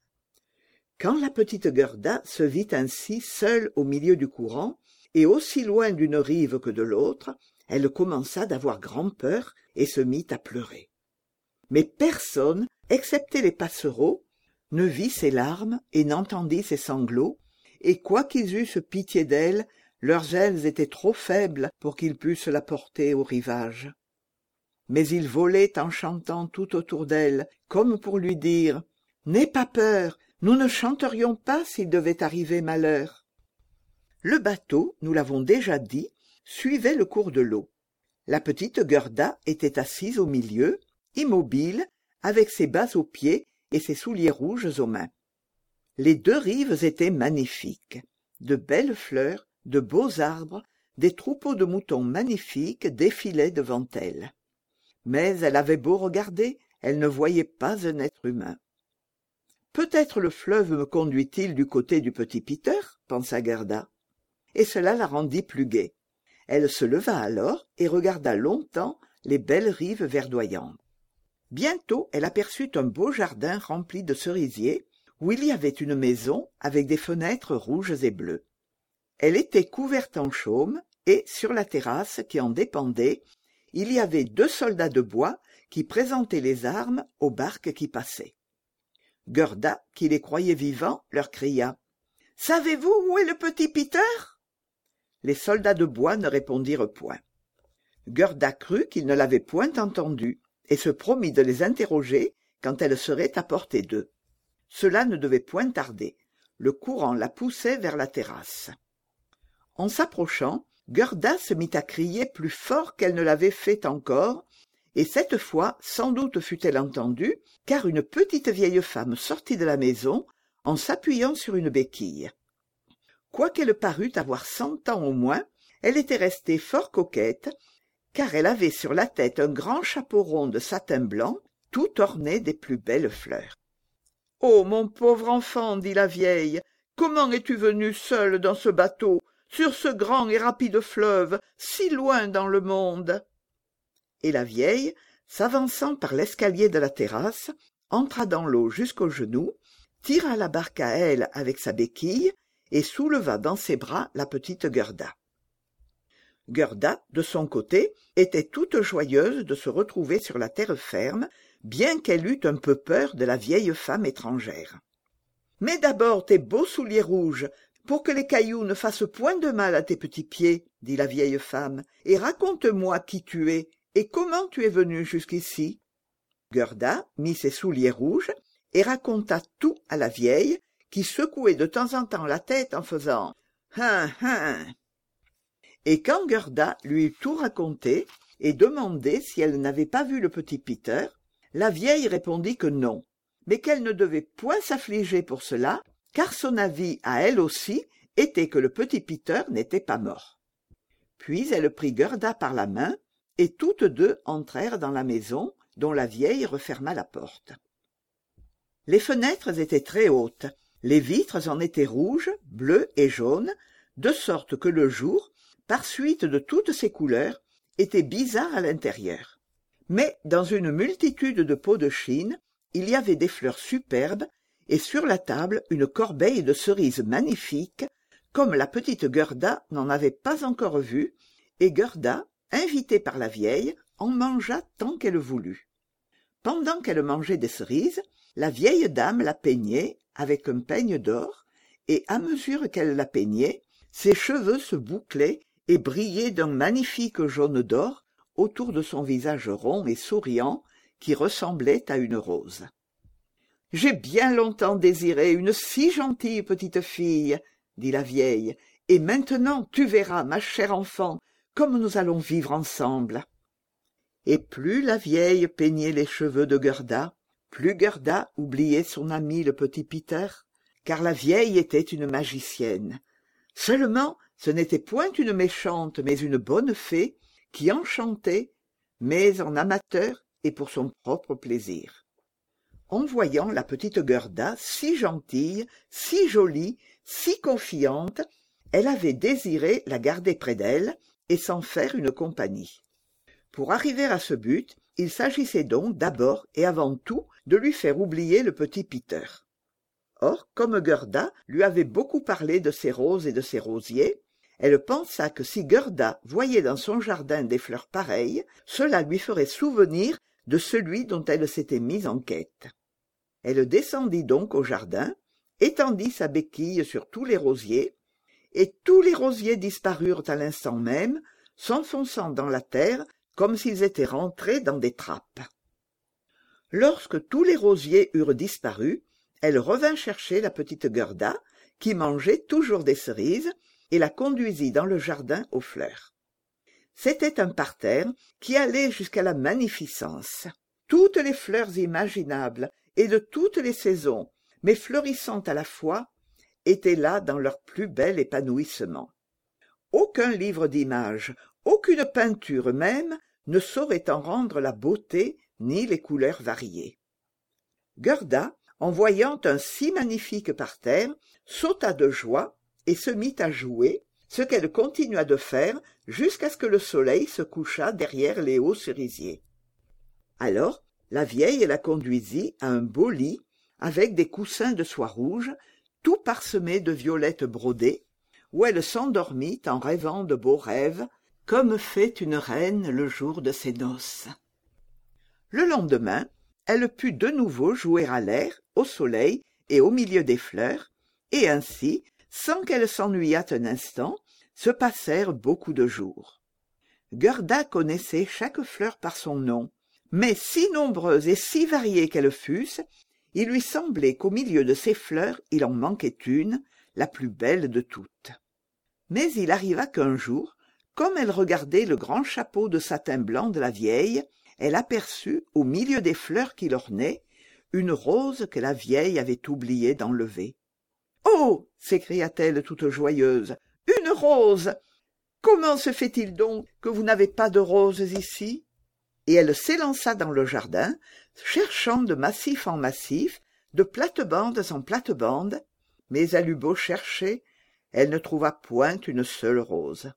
Quand la petite Gerda se vit ainsi seule au milieu du courant, et aussi loin d'une rive que de l'autre, elle commença d'avoir grand-peur et se mit à pleurer. Mais personne, excepté les passereaux, ne vit ses larmes et n'entendit ses sanglots, et quoiqu'ils eussent pitié d'elle, leurs ailes étaient trop faibles pour qu'ils pussent la porter au rivage. Mais ils volaient en chantant tout autour d'elle, comme pour lui dire « N'aie pas peur, nous ne chanterions pas s'il devait arriver malheur. » Le bateau, nous l'avons déjà dit, suivait le cours de l'eau. La petite Gerda était assise au milieu, immobile, avec ses bas aux pieds et ses souliers rouges aux mains. Les 2 rives étaient magnifiques. De belles fleurs, de beaux arbres, des troupeaux de moutons magnifiques défilaient devant elle. Mais elle avait beau regarder, elle ne voyait pas un être humain. « Peut-être le fleuve me conduit-il du côté du petit Peter ?» pensa Gerda. Et cela la rendit plus gaie. Elle se leva alors et regarda longtemps les belles rives verdoyantes. Bientôt elle aperçut un beau jardin rempli de cerisiers, où il y avait une maison avec des fenêtres rouges et bleues. Elle était couverte en chaume, et sur la terrasse qui en dépendait, il y avait 2 soldats de bois qui présentaient les armes aux barques qui passaient. Gerda, qui les croyait vivants, leur cria « Savez-vous où est le petit Peter ?» Les soldats de bois ne répondirent point. Gerda crut qu'il ne l'avait point entendu, et se promit de les interroger quand elle serait à portée d'eux. Cela ne devait point tarder. Le courant la poussait vers la terrasse. En s'approchant, Gerda se mit à crier plus fort qu'elle ne l'avait fait encore, et cette fois sans doute fut-elle entendue, car une petite vieille femme sortit de la maison en s'appuyant sur une béquille. Quoiqu'elle parût avoir 100 ans au moins, elle était restée fort coquette, car elle avait sur la tête un grand chapeau rond de satin blanc, tout orné des plus belles fleurs. « Oh, mon pauvre enfant, dit la vieille, comment es-tu venue seule dans ce bateau, sur ce grand et rapide fleuve, si loin dans le monde ?» Et la vieille, s'avançant par l'escalier de la terrasse, entra dans l'eau jusqu'aux genoux, tira la barque à elle avec sa béquille et souleva dans ses bras la petite Gerda. Gerda, de son côté, était toute joyeuse de se retrouver sur la terre ferme, bien qu'elle eût un peu peur de la vieille femme étrangère. « Mets d'abord tes beaux souliers rouges, pour que les cailloux ne fassent point de mal à tes petits pieds, dit la vieille femme, et raconte-moi qui tu es, et comment tu es venue jusqu'ici. » Gerda mit ses souliers rouges et raconta tout à la vieille, qui secouait de temps en temps la tête en faisant « Hein, hein !» Et quand Gerda lui eut tout raconté et demandé si elle n'avait pas vu le petit Peter, la vieille répondit que non, mais qu'elle ne devait point s'affliger pour cela, car son avis à elle aussi était que le petit Peter n'était pas mort. Puis elle prit Gerda par la main, et toutes deux entrèrent dans la maison, dont la vieille referma la porte. Les fenêtres étaient très hautes, les vitres en étaient rouges, bleues et jaunes, de sorte que le jour, par suite de toutes ces couleurs, était bizarre à l'intérieur. Mais dans une multitude de pots de Chine, il y avait des fleurs superbes, et sur la table une corbeille de cerises magnifiques, comme la petite Gerda n'en avait pas encore vu, et Gerda, invitée par la vieille, en mangea tant qu'elle voulut. Pendant qu'elle mangeait des cerises, la vieille dame la peignait avec un peigne d'or, et à mesure qu'elle la peignait, ses cheveux se bouclaient et brillaient d'un magnifique jaune d'or autour de son visage rond et souriant qui ressemblait à une rose. « J'ai bien longtemps désiré une si gentille petite fille, » dit la vieille, « et maintenant tu verras, ma chère enfant, comme nous allons vivre ensemble. » Et plus la vieille peignait les cheveux de Gerda, plus Gerda oubliait son ami le petit Peter, car la vieille était une magicienne. Seulement, ce n'était point une méchante, mais une bonne fée, qui enchantait, mais en amateur et pour son propre plaisir. En voyant la petite Gerda si gentille, si jolie, si confiante, elle avait désiré la garder près d'elle et s'en faire une compagnie. Pour arriver à ce but, il s'agissait donc d'abord et avant tout de lui faire oublier le petit Peter. Or, comme Gerda lui avait beaucoup parlé de ses roses et de ses rosiers, elle pensa que si Gerda voyait dans son jardin des fleurs pareilles, cela lui ferait souvenir de celui dont elle s'était mise en quête. Elle descendit donc au jardin, étendit sa béquille sur tous les rosiers, et tous les rosiers disparurent à l'instant même, s'enfonçant dans la terre comme s'ils étaient rentrés dans des trappes. Lorsque tous les rosiers eurent disparu, elle revint chercher la petite Gerda, qui mangeait toujours des cerises, et la conduisit dans le jardin aux fleurs. C'était un parterre qui allait jusqu'à la magnificence. Toutes les fleurs imaginables et de toutes les saisons, mais fleurissantes à la fois, étaient là dans leur plus bel épanouissement. Aucun livre d'images, aucune peinture même, ne saurait en rendre la beauté ni les couleurs variées. Gerda, en voyant un si magnifique parterre, sauta de joie et se mit à jouer, ce qu'elle continua de faire jusqu'à ce que le soleil se couchât derrière les hauts cerisiers. Alors, la vieille la conduisit à un beau lit, avec des coussins de soie rouge, tout parsemés de violettes brodées, où elle s'endormit en rêvant de beaux rêves, comme fait une reine le jour de ses noces. Le lendemain, elle put de nouveau jouer à l'air, au soleil et au milieu des fleurs, et ainsi, sans qu'elle s'ennuyât un instant, se passèrent beaucoup de jours. Gerda connaissait chaque fleur par son nom, mais si nombreuses et si variées qu'elles fussent, il lui semblait qu'au milieu de ces fleurs il en manquait une, la plus belle de toutes. Mais il arriva qu'un jour, comme elle regardait le grand chapeau de satin blanc de la vieille, elle aperçut, au milieu des fleurs qui l'ornaient, une rose que la vieille avait oublié d'enlever. « Oh !» s'écria-t-elle toute joyeuse, « une rose ! Comment se fait-il donc que vous n'avez pas de roses ici ?» Et elle s'élança dans le jardin, cherchant de massif en massif, de plate-bandes en plate-bandes, mais elle eut beau chercher, elle ne trouva point une seule rose.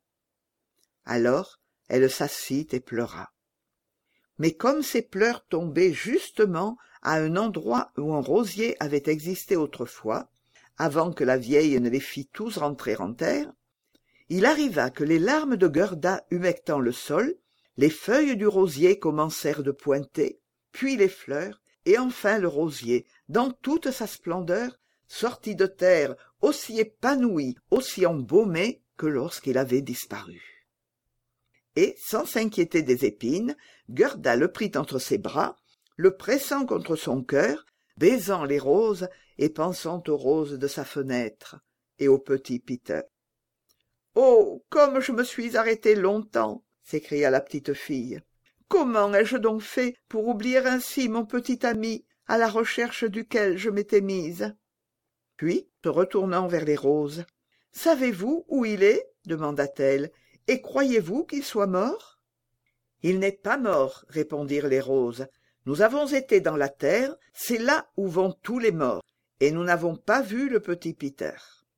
Alors elle s'assit et pleura. Mais comme ses pleurs tombaient justement à un endroit où un rosier avait existé autrefois, avant que la vieille ne les fît tous rentrer en terre, il arriva que les larmes de Gerda humectant le sol, les feuilles du rosier commencèrent de pointer, puis les fleurs, et enfin le rosier, dans toute sa splendeur, sortit de terre aussi épanoui, aussi embaumé que lorsqu'il avait disparu. Et, sans s'inquiéter des épines, Gerda le prit entre ses bras, le pressant contre son cœur, baisant les roses et pensant aux roses de sa fenêtre et au petit Peter. « Oh, comme je me suis arrêtée longtemps !» s'écria la petite fille. « Comment ai-je donc fait pour oublier ainsi mon petit ami, à la recherche duquel je m'étais mise ?» Puis, se retournant vers les roses, « Savez-vous où il est ?» demanda-t-elle, « et croyez-vous qu'il soit mort ?» « Il n'est pas mort, » répondirent les roses. « Nous avons été dans la terre, c'est là où vont tous les morts, et nous n'avons pas vu le petit Peter. »«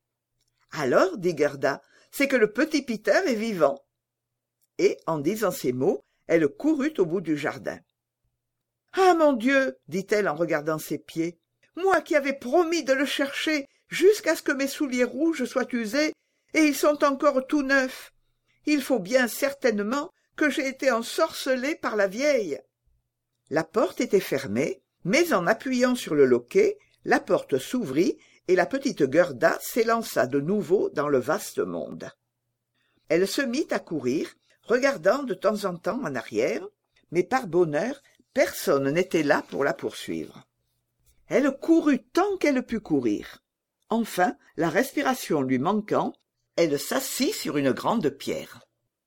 Alors, dit Gerda, c'est que le petit Peter est vivant. » Et, en disant ces mots, elle courut au bout du jardin. « Ah, mon Dieu !» dit-elle en regardant ses pieds. « Moi qui avais promis de le chercher jusqu'à ce que mes souliers rouges soient usés, et ils sont encore tout neufs. Il faut bien certainement que j'ai été ensorcelée par la vieille. » La porte était fermée, mais en appuyant sur le loquet, la porte s'ouvrit et la petite Gerda s'élança de nouveau dans le vaste monde. Elle se mit à courir, regardant de temps en temps en arrière, mais par bonheur, personne n'était là pour la poursuivre. Elle courut tant qu'elle put courir. Enfin, la respiration lui manquant, elle s'assit sur une grande pierre.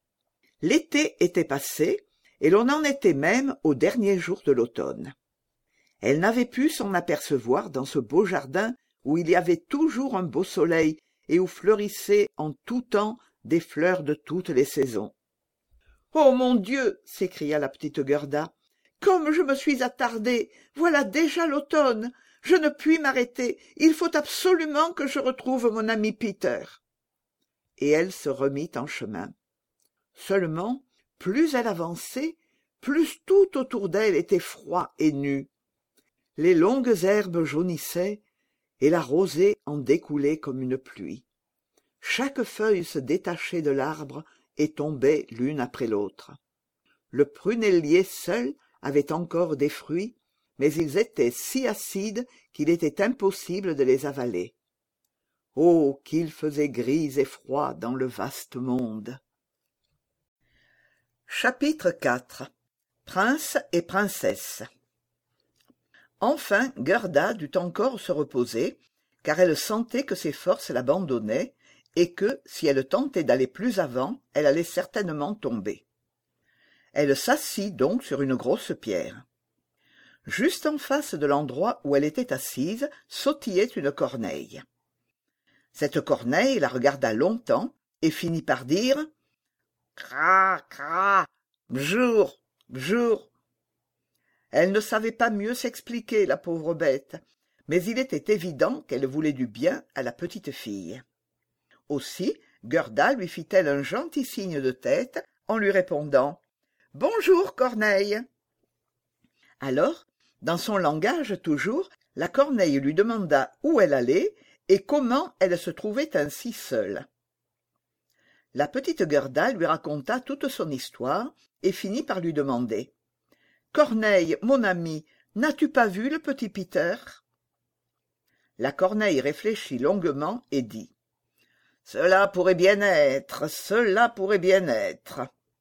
L'été était passé, et l'on en était même aux derniers jours de l'automne. Elle n'avait pu s'en apercevoir dans ce beau jardin où il y avait toujours un beau soleil et où fleurissaient en tout temps des fleurs de toutes les saisons. « Oh mon Dieu !» s'écria la petite Gerda. « Comme je me suis attardée, voilà déjà l'automne. Je ne puis m'arrêter, il faut absolument que je retrouve mon ami Peter. » Et elle se remit en chemin. Seulement, plus elle avançait, plus tout autour d'elle était froid et nu. Les longues herbes jaunissaient, et la rosée en découlait comme une pluie. Chaque feuille se détachait de l'arbre et tombait l'une après l'autre. Le prunellier seul avait encore des fruits, mais ils étaient si acides qu'il était impossible de les avaler. Oh, qu'il faisait gris et froid dans le vaste monde! Chapitre 4. Prince et princesse. Enfin, Gerda dut encore se reposer, car elle sentait que ses forces l'abandonnaient, et que, si elle tentait d'aller plus avant, elle allait certainement tomber. Elle s'assit donc sur une grosse pierre. Juste en face de l'endroit où elle était assise, sautillait une corneille. Cette corneille la regarda longtemps et finit par dire « Cra, cra, bjour, bjour !» Elle ne savait pas mieux s'expliquer, la pauvre bête, mais il était évident qu'elle voulait du bien à la petite fille. Aussi, Gerda lui fit-elle un gentil signe de tête en lui répondant « Bonjour, Corneille !» Alors, dans son langage toujours, la corneille lui demanda où elle allait et comment elle se trouvait ainsi seule. La petite Gerda lui raconta toute son histoire et finit par lui demander « Corneille, mon ami, n'as-tu pas vu le petit Peter ?» La corneille réfléchit longuement et dit « Cela pourrait bien être, cela pourrait bien être. »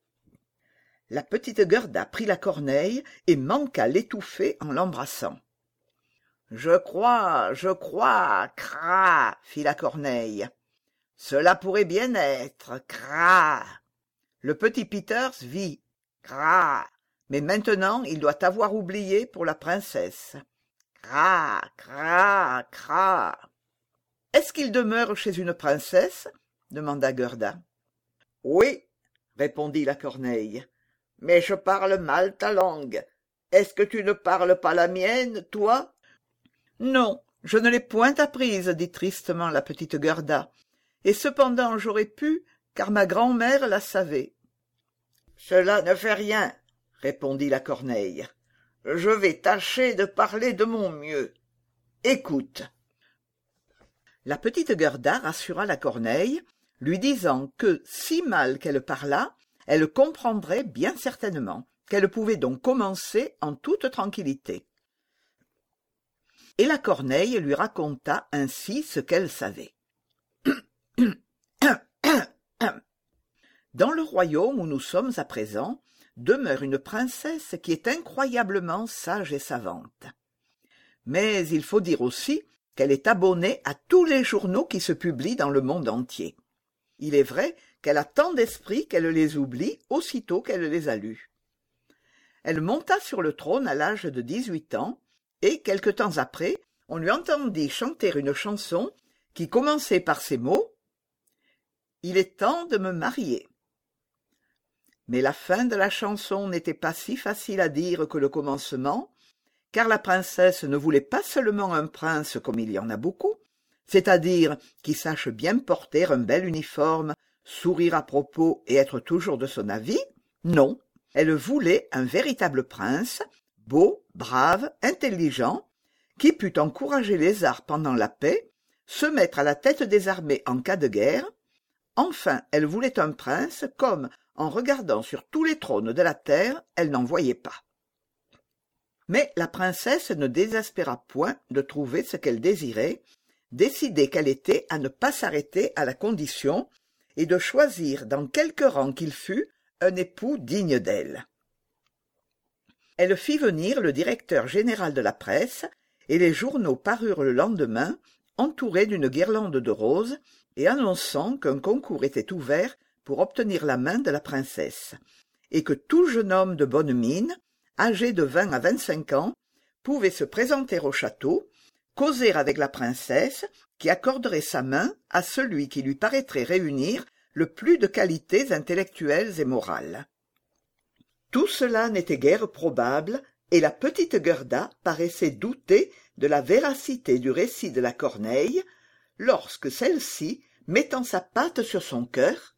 La petite Gerda prit la corneille et manqua l'étouffer en l'embrassant. « Je crois, cra, fit la corneille. Cela pourrait bien être, cra. Le petit Peters vit, cra, mais maintenant il doit t'avoir oublié pour la princesse. Cra, cra, cra. Est-ce qu'il demeure chez une princesse? Demanda Gerda. Oui, répondit la corneille, mais je parle mal ta langue. Est-ce que tu ne parles pas la mienne, toi? Non, je ne l'ai point apprise, dit tristement la petite Gerda, et cependant j'aurais pu, car ma grand-mère la savait. Cela ne fait rien, répondit la corneille. Je vais tâcher de parler de mon mieux. Écoute. La petite Gerda rassura la corneille, lui disant que, si mal qu'elle parlât, elle comprendrait bien certainement, qu'elle pouvait donc commencer en toute tranquillité. Et la corneille lui raconta ainsi ce qu'elle savait. Dans le royaume où nous sommes à présent, demeure une princesse qui est incroyablement sage et savante. Mais il faut dire aussi qu'elle est abonnée à tous les journaux qui se publient dans le monde entier. Il est vrai qu'elle a tant d'esprit qu'elle les oublie aussitôt qu'elle les a lus. Elle monta sur le trône à l'âge de 18 ans, et quelque temps après, on lui entendit chanter une chanson qui commençait par ces mots « Il est temps de me marier ». Mais la fin de la chanson n'était pas si facile à dire que le commencement, car la princesse ne voulait pas seulement un prince comme il y en a beaucoup, c'est-à-dire qui sache bien porter un bel uniforme, sourire à propos et être toujours de son avis, non, elle voulait un véritable prince, beau, brave, intelligent, qui pût encourager les arts pendant la paix, se mettre à la tête des armées en cas de guerre. Enfin, elle voulait un prince comme, en regardant sur tous les trônes de la terre, elle n'en voyait pas. Mais la princesse ne désespéra point de trouver ce qu'elle désirait, décidée qu'elle était à ne pas s'arrêter à la condition et de choisir dans quelque rang qu'il fût un époux digne d'elle. Elle fit venir le directeur général de la presse, et les journaux parurent le lendemain, entourés d'une guirlande de roses, et annonçant qu'un concours était ouvert pour obtenir la main de la princesse, et que tout jeune homme de bonne mine, âgé de 20 à 25 ans, pouvait se présenter au château, causer avec la princesse, qui accorderait sa main à celui qui lui paraîtrait réunir le plus de qualités intellectuelles et morales. Tout cela n'était guère probable, et la petite Gerda paraissait douter de la véracité du récit de la corneille, lorsque celle-ci, mettant sa patte sur son cœur,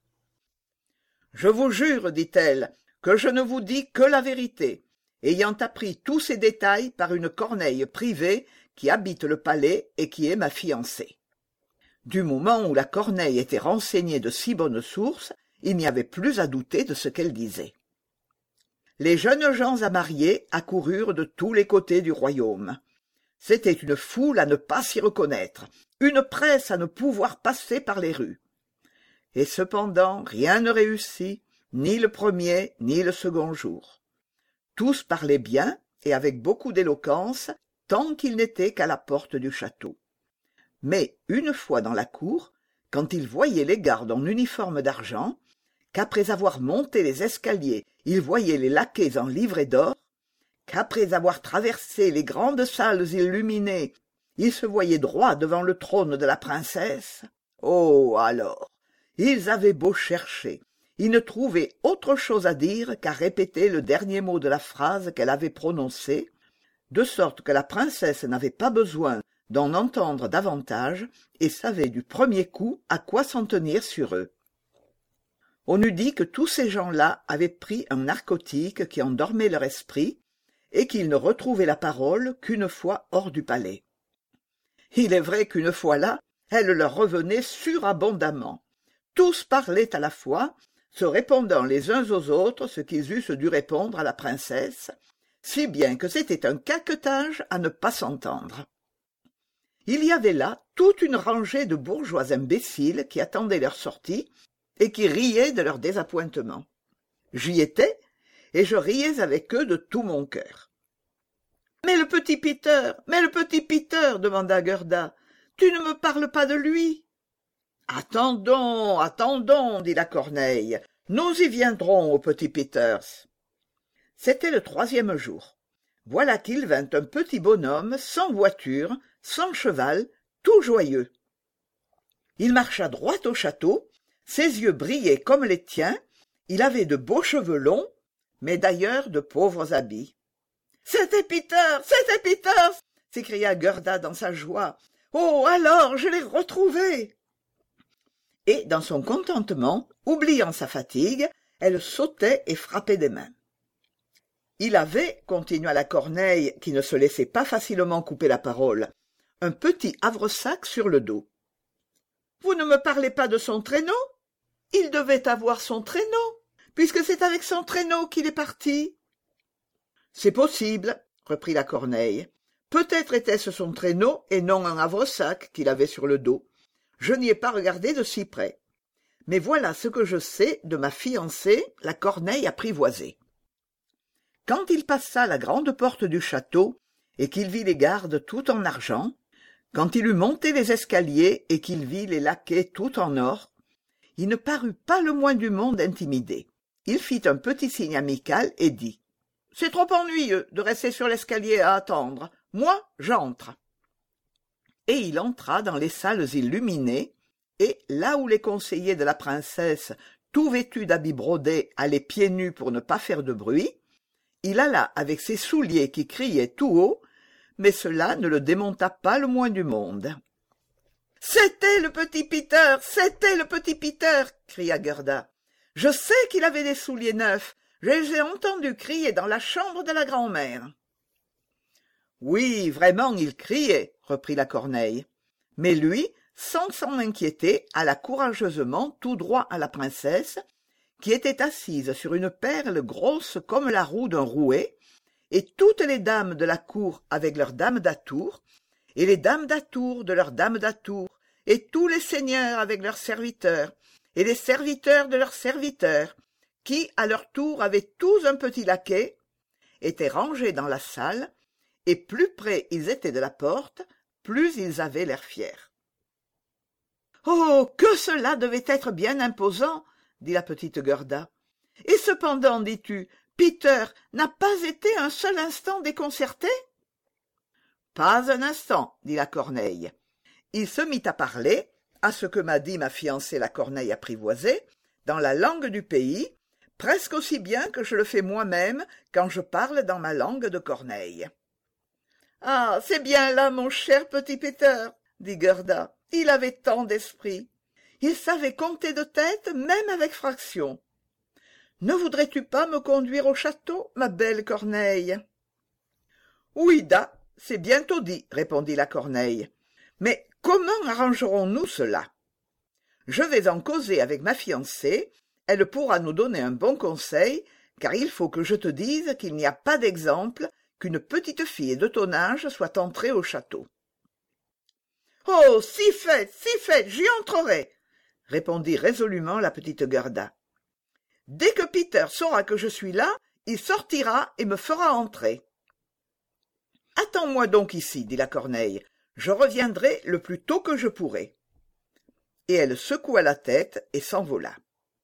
« Je vous jure, dit-elle, que je ne vous dis que la vérité, ayant appris tous ces détails par une corneille privée qui habite le palais et qui est ma fiancée. » Du moment où la corneille était renseignée de si bonnes sources, il n'y avait plus à douter de ce qu'elle disait. Les jeunes gens à marier accoururent de tous les côtés du royaume. C'était une foule à ne pas s'y reconnaître, une presse à ne pouvoir passer par les rues. Et cependant, rien ne réussit, ni le premier, ni le second jour. Tous parlaient bien et avec beaucoup d'éloquence, tant qu'ils n'étaient qu'à la porte du château. Mais, une fois dans la cour, quand ils voyaient les gardes en uniforme d'argent, qu'après avoir monté les escaliers, ils voyaient les laquais en livrée d'or, qu'après avoir traversé les grandes salles illuminées, ils se voyaient droit devant le trône de la princesse. Oh, alors, ils avaient beau chercher, ils ne trouvaient autre chose à dire qu'à répéter le dernier mot de la phrase qu'elle avait prononcée, de sorte que la princesse n'avait pas besoin d'en entendre davantage et savait du premier coup à quoi s'en tenir sur eux. On eût dit que tous ces gens-là avaient pris un narcotique qui endormait leur esprit et qu'ils ne retrouvaient la parole qu'une fois hors du palais. Il est vrai qu'une fois là, elle leur revenait surabondamment. Tous parlaient à la fois, se répondant les uns aux autres ce qu'ils eussent dû répondre à la princesse, si bien que c'était un caquetage à ne pas s'entendre. Il y avait là toute une rangée de bourgeois imbéciles qui attendaient leur sortie et qui riaient de leur désappointement. J'y étais, et je riais avec eux de tout mon cœur. « Mais le petit Peter, demanda Gerda, tu ne me parles pas de lui. Attendons, dit la corneille, nous y viendrons au petit Peters. C'était le 3e jour. Voilà qu'il vint un petit bonhomme, sans voiture, sans cheval, tout joyeux. Il marcha droit au château, ses yeux brillaient comme les tiens, il avait de beaux cheveux longs, mais d'ailleurs de pauvres habits. « C'était Peter, s'écria Gerda dans sa joie. « Oh, alors, je l'ai retrouvé !» Et, dans son contentement, oubliant sa fatigue, elle sautait et frappait des mains. Il avait, continua la corneille, qui ne se laissait pas facilement couper la parole, un petit havresac sur le dos. « Vous ne me parlez pas de son traîneau? Il devait avoir son traîneau, puisque c'est avec son traîneau qu'il est parti. » « C'est possible, reprit la corneille. Peut-être était-ce son traîneau et non un havresac qu'il avait sur le dos. Je n'y ai pas regardé de si près. Mais voilà ce que je sais de ma fiancée, la corneille apprivoisée. » Quand il passa la grande porte du château et qu'il vit les gardes tout en argent, quand il eut monté les escaliers et qu'il vit les laquais tout en or, il ne parut pas le moins du monde intimidé. Il fit un petit signe amical et dit: « C'est trop ennuyeux de rester sur l'escalier à attendre. Moi, j'entre. » Et il entra dans les salles illuminées, et là où les conseillers de la princesse, tout vêtus d'habits brodés, allaient pieds nus pour ne pas faire de bruit, il alla avec ses souliers qui criaient tout haut, mais cela ne le démonta pas le moins du monde. « C'était le petit Peter, cria Gerda. « Je sais qu'il avait des souliers neufs. Je les ai entendus crier dans la chambre de la grand-mère. » « Oui, vraiment, il criait, reprit la corneille. Mais lui, sans s'en inquiéter, alla courageusement tout droit à la princesse, qui était assise sur une perle grosse comme la roue d'un rouet, et toutes les dames de la cour avec leurs dames d'atour, et les dames d'atour de leurs dames d'atour, et tous les seigneurs avec leurs serviteurs, et les serviteurs de leurs serviteurs, qui, à leur tour, avaient tous un petit laquais, étaient rangés dans la salle, et plus près ils étaient de la porte, plus ils avaient l'air fiers. « Oh, que cela devait être bien imposant !» dit la petite Gerda. « Et cependant, dis-tu, Peter n'a pas été un seul instant déconcerté ?»« Pas un instant, » dit la corneille. Il se mit à parler, à ce que m'a dit ma fiancée la corneille apprivoisée, dans la langue du pays, presque aussi bien que je le fais moi-même quand je parle dans ma langue de corneille. « Ah, c'est bien là, mon cher petit Peter, » dit Gerda. « Il avait tant d'esprit. Il savait compter de tête, même avec fraction. Ne voudrais-tu pas me conduire au château, ma belle corneille ?»« Oui, da, c'est bientôt dit, » répondit la corneille. « Mais comment arrangerons-nous cela? Je vais en causer avec ma fiancée. Elle pourra nous donner un bon conseil, car il faut que je te dise qu'il n'y a pas d'exemple qu'une petite fille de ton âge soit entrée au château. »« Oh, si fait, j'y entrerai !» répondit résolument la petite Gerda. « Dès que Peter saura que je suis là, il sortira et me fera entrer. »« Attends-moi donc ici, » dit la corneille, « je reviendrai le plus tôt que je pourrai. » Et elle secoua la tête et s'envola.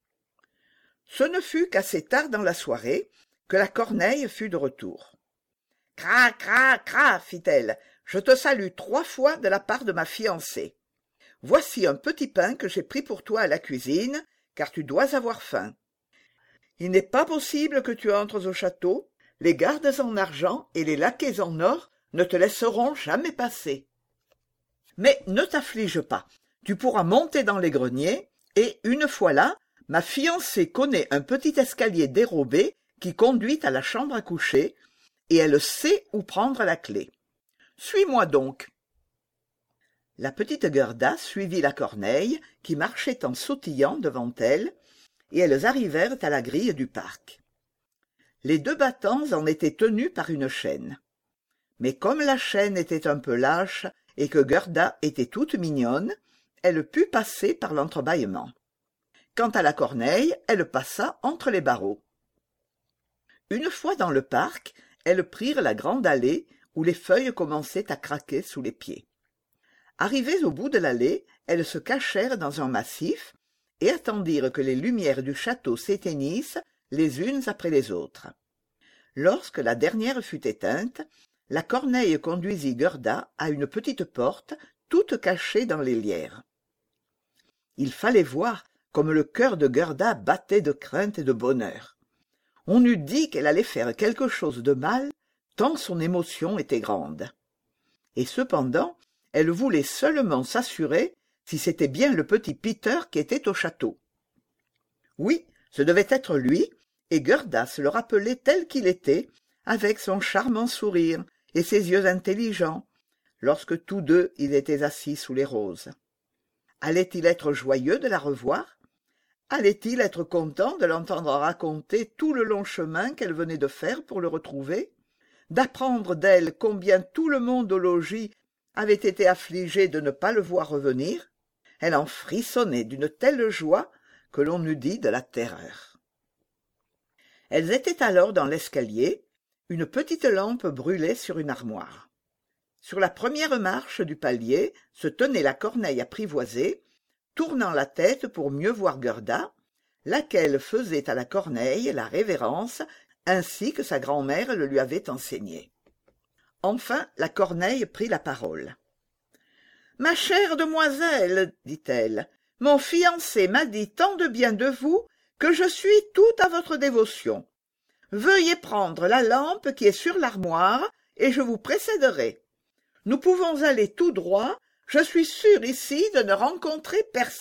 Ce ne fut qu'assez tard dans la soirée que la corneille fut de retour. « Cra, cra, cra, fit-elle, je te salue 3 fois de la part de ma fiancée. Voici un petit pain que j'ai pris pour toi à la cuisine, car tu dois avoir faim. Il n'est pas possible que tu entres au château, les gardes en argent et les laquais en or ne te laisseront jamais passer. Mais ne t'afflige pas, tu pourras monter dans les greniers, et, une fois là, ma fiancée connaît un petit escalier dérobé qui conduit à la chambre à coucher, et elle sait où prendre la clé. Suis-moi donc. » La petite Gerda suivit la corneille, qui marchait en sautillant devant elle, et elles arrivèrent à la grille du parc. Les 2 battants en étaient tenus par une chaîne. Mais comme la chaîne était un peu lâche et que Gerda était toute mignonne, elle put passer par l'entrebâillement. Quant à la corneille, elle passa entre les barreaux. Une fois dans le parc, elles prirent la grande allée où les feuilles commençaient à craquer sous les pieds. Arrivées au bout de l'allée, elles se cachèrent dans un massif et attendirent que les lumières du château s'éteignissent les unes après les autres. Lorsque la dernière fut éteinte, la corneille conduisit Gerda à une petite porte toute cachée dans les lierres. Il fallait voir comme le cœur de Gerda battait de crainte et de bonheur. On eût dit qu'elle allait faire quelque chose de mal, tant son émotion était grande. Et cependant, elle voulait seulement s'assurer si c'était bien le petit Peter qui était au château. Oui, ce devait être lui, et Gerda se le rappelait tel qu'il était, avec son charmant sourire et ses yeux intelligents, lorsque tous deux ils étaient assis sous les roses. Allait-il être joyeux de la revoir? Allait-il être content de l'entendre raconter tout le long chemin qu'elle venait de faire pour le retrouver, d'apprendre d'elle combien tout le monde au logis avait été affligé de ne pas le voir revenir? Elle en frissonnait d'une telle joie que l'on eût dit de la terreur. Elles étaient alors dans l'escalier, une petite lampe brûlait sur une armoire. Sur la première marche du palier se tenait la corneille apprivoisée, tournant la tête pour mieux voir Gerda, laquelle faisait à la corneille la révérence ainsi que sa grand-mère le lui avait enseigné. Enfin la corneille prit la parole. « Ma chère demoiselle, dit-elle, mon fiancé m'a dit tant de bien de vous que je suis toute à votre dévotion. Veuillez prendre la lampe qui est sur l'armoire et je vous précéderai. Nous pouvons aller tout droit, je suis sûre ici de ne rencontrer personne. »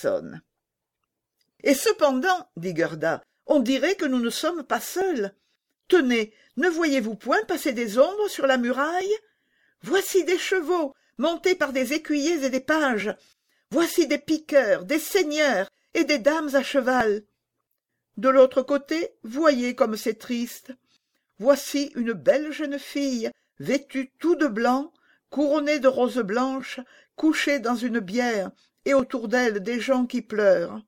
« Et cependant, dit Gerda, on dirait que nous ne sommes pas seuls. Tenez, ne voyez-vous point passer des ombres sur la muraille? Voici des chevaux, montés par des écuyers et des pages. Voici des piqueurs, des seigneurs et des dames à cheval. De l'autre côté, voyez comme c'est triste. Voici une belle jeune fille, vêtue tout de blanc, couronnée de roses blanches, couchée dans une bière, et autour d'elle des gens qui pleurent.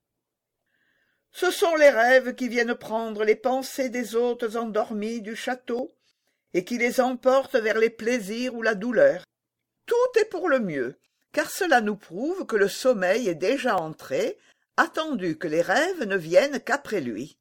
Ce sont les rêves qui viennent prendre les pensées des hôtes endormis du château et qui les emportent vers les plaisirs ou la douleur. Tout est pour le mieux, car cela nous prouve que le sommeil est déjà entré, attendu que les rêves ne viennent qu'après lui.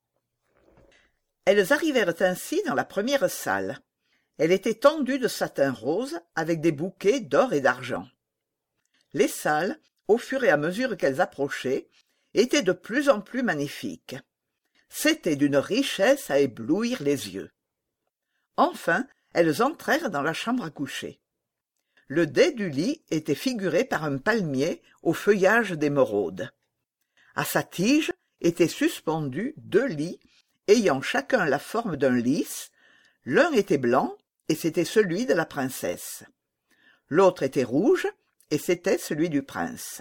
Elles arrivèrent ainsi dans la première salle. Elle était tendue de satin rose avec des bouquets d'or et d'argent. Les salles, au fur et à mesure qu'elles approchaient, étaient de plus en plus magnifiques. C'était d'une richesse à éblouir les yeux. Enfin, elles entrèrent dans la chambre à coucher. Le dais du lit était figuré par un palmier au feuillage d'émeraude. À sa tige étaient suspendus 2 lits, ayant chacun la forme d'un lys. L'un était blanc, et c'était celui de la princesse. L'autre était rouge, et c'était celui du prince.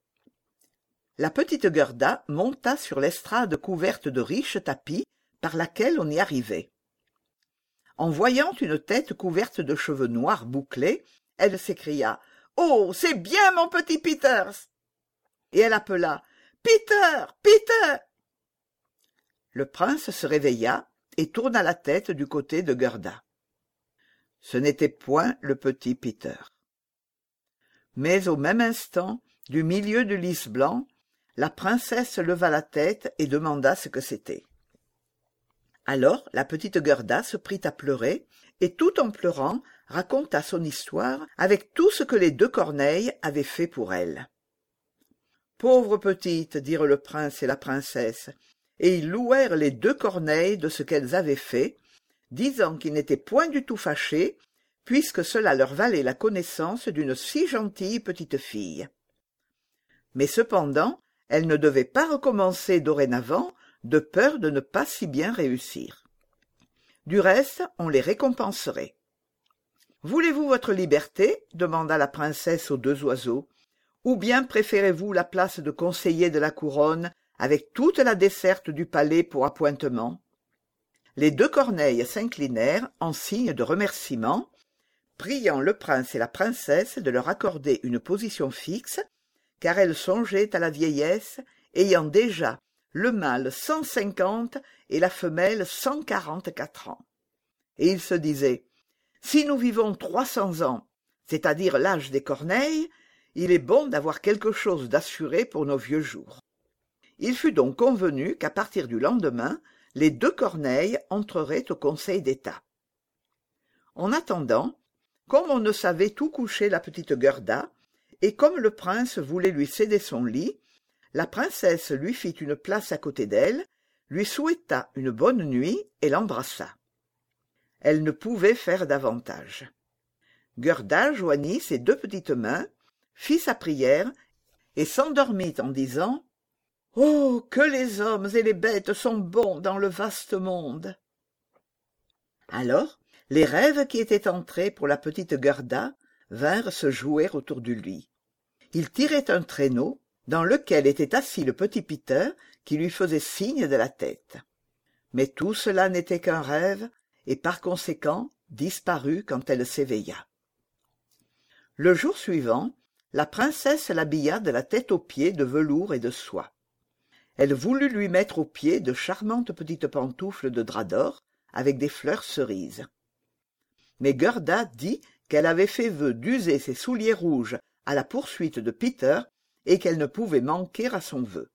La petite Gerda monta sur l'estrade couverte de riches tapis par laquelle on y arrivait. En voyant une tête couverte de cheveux noirs bouclés, elle s'écria « Oh, c'est bien mon petit Peters !» Et elle appela « Peter, Peter !» Le prince se réveilla et tourna la tête du côté de Gerda. Ce n'était point le petit Peter. Mais au même instant, du milieu du lys blanc, la princesse leva la tête et demanda ce que c'était. Alors la petite Gerda se prit à pleurer, et tout en pleurant raconta son histoire avec tout ce que les 2 corneilles avaient fait pour elle. « Pauvre petite, dirent le prince et la princesse, et ils louèrent les 2 corneilles de ce qu'elles avaient fait, disant qu'ils n'étaient point du tout fâchés, puisque cela leur valait la connaissance d'une si gentille petite fille. Mais cependant, elles ne devaient pas recommencer dorénavant, de peur de ne pas si bien réussir. Du reste, on les récompenserait. « Voulez-vous votre liberté ?» demanda la princesse aux 2 oiseaux. « Ou bien préférez-vous la place de conseiller de la couronne, avec toute la desserte du palais pour appointement ?» Les 2 corneilles s'inclinèrent en signe de remerciement, priant le prince et la princesse de leur accorder une position fixe, car elles songeaient à la vieillesse, ayant déjà, le mâle 150 et la femelle 144 ans. Et il se disait, si nous vivons 300 ans, c'est-à-dire l'âge des corneilles, il est bon d'avoir quelque chose d'assuré pour nos vieux jours. Il fut donc convenu qu'à partir du lendemain, les 2 corneilles entreraient au Conseil d'État. En attendant, comme on ne savait où coucher la petite Gerda, et comme le prince voulait lui céder son lit, la princesse lui fit une place à côté d'elle, lui souhaita une bonne nuit et l'embrassa. Elle ne pouvait faire davantage. Gerda joignit ses 2 petites mains, fit sa prière et s'endormit en disant « Oh, que les hommes et les bêtes sont bons dans le vaste monde !» Alors, les rêves qui étaient entrés pour la petite Gerda vinrent se jouer autour du lit. Il tirait un traîneau dans lequel était assis le petit Peter qui lui faisait signe de la tête. Mais tout cela n'était qu'un rêve et par conséquent disparut quand elle s'éveilla. Le jour suivant, la princesse l'habilla de la tête aux pieds de velours et de soie. Elle voulut lui mettre aux pieds de charmantes petites pantoufles de drap d'or avec des fleurs cerises. Mais Gerda dit qu'elle avait fait vœu d'user ses souliers rouges à la poursuite de Peter et qu'elle ne pouvait manquer à son vœu.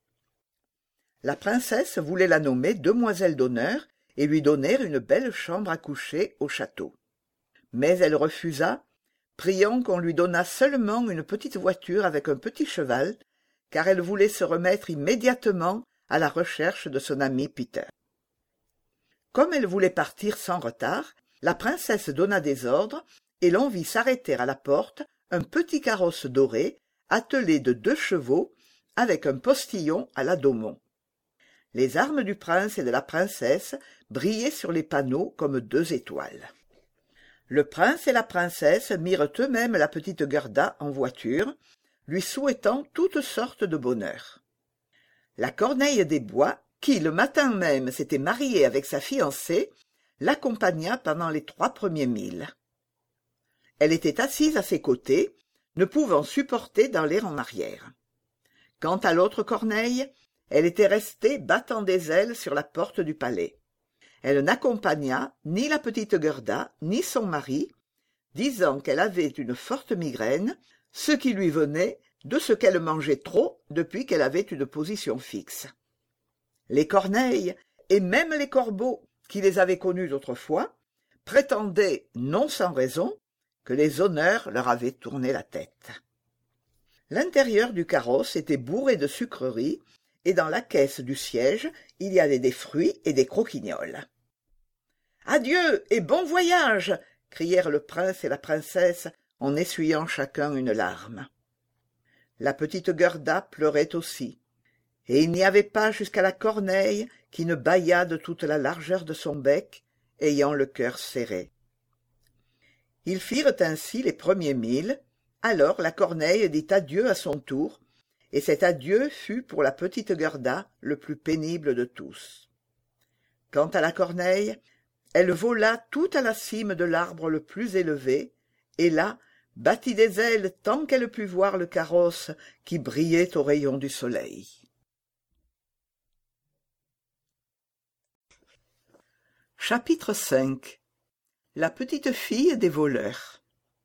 La princesse voulait la nommer demoiselle d'honneur et lui donner une belle chambre à coucher au château. Mais elle refusa, priant qu'on lui donnât seulement une petite voiture avec un petit cheval, car elle voulait se remettre immédiatement à la recherche de son ami Peter. Comme elle voulait partir sans retard, la princesse donna des ordres et l'on vit s'arrêter à la porte un petit carrosse doré attelé de 2 chevaux avec un postillon à la Daumont. Les armes du prince et de la princesse brillaient sur les panneaux comme 2 étoiles. Le prince et la princesse mirent eux-mêmes la petite Gerda en voiture, lui souhaitant toutes sortes de bonheur. La Corneille des Bois, qui le matin même s'était mariée avec sa fiancée, l'accompagna pendant les 3 premiers milles. Elle était assise à ses côtés, ne pouvant supporter d'aller en arrière. Quant à l'autre Corneille, elle était restée battant des ailes sur la porte du palais. Elle n'accompagna ni la petite Gerda ni son mari, disant qu'elle avait une forte migraine, ce qui lui venait de ce qu'elle mangeait trop depuis qu'elle avait une position fixe. Les corneilles, et même les corbeaux, qui les avaient connus autrefois, prétendaient, non sans raison, que les honneurs leur avaient tourné la tête. L'intérieur du carrosse était bourré de sucreries, et dans la caisse du siège, il y avait des fruits et des croquignoles. « Adieu et bon voyage !» crièrent le prince et la princesse en essuyant chacun une larme. La petite Gerda pleurait aussi, et il n'y avait pas jusqu'à la Corneille qui ne bâillât de toute la largeur de son bec, ayant le cœur serré. Ils firent ainsi les premiers milles, alors la Corneille dit adieu à son tour, et cet adieu fut pour la petite Gerda le plus pénible de tous. Quant à la Corneille, elle vola tout à la cime de l'arbre le plus élevé, et là battit des ailes tant qu'elle put voir le carrosse qui brillait aux rayons du soleil. Chapitre 5. La petite fille des voleurs.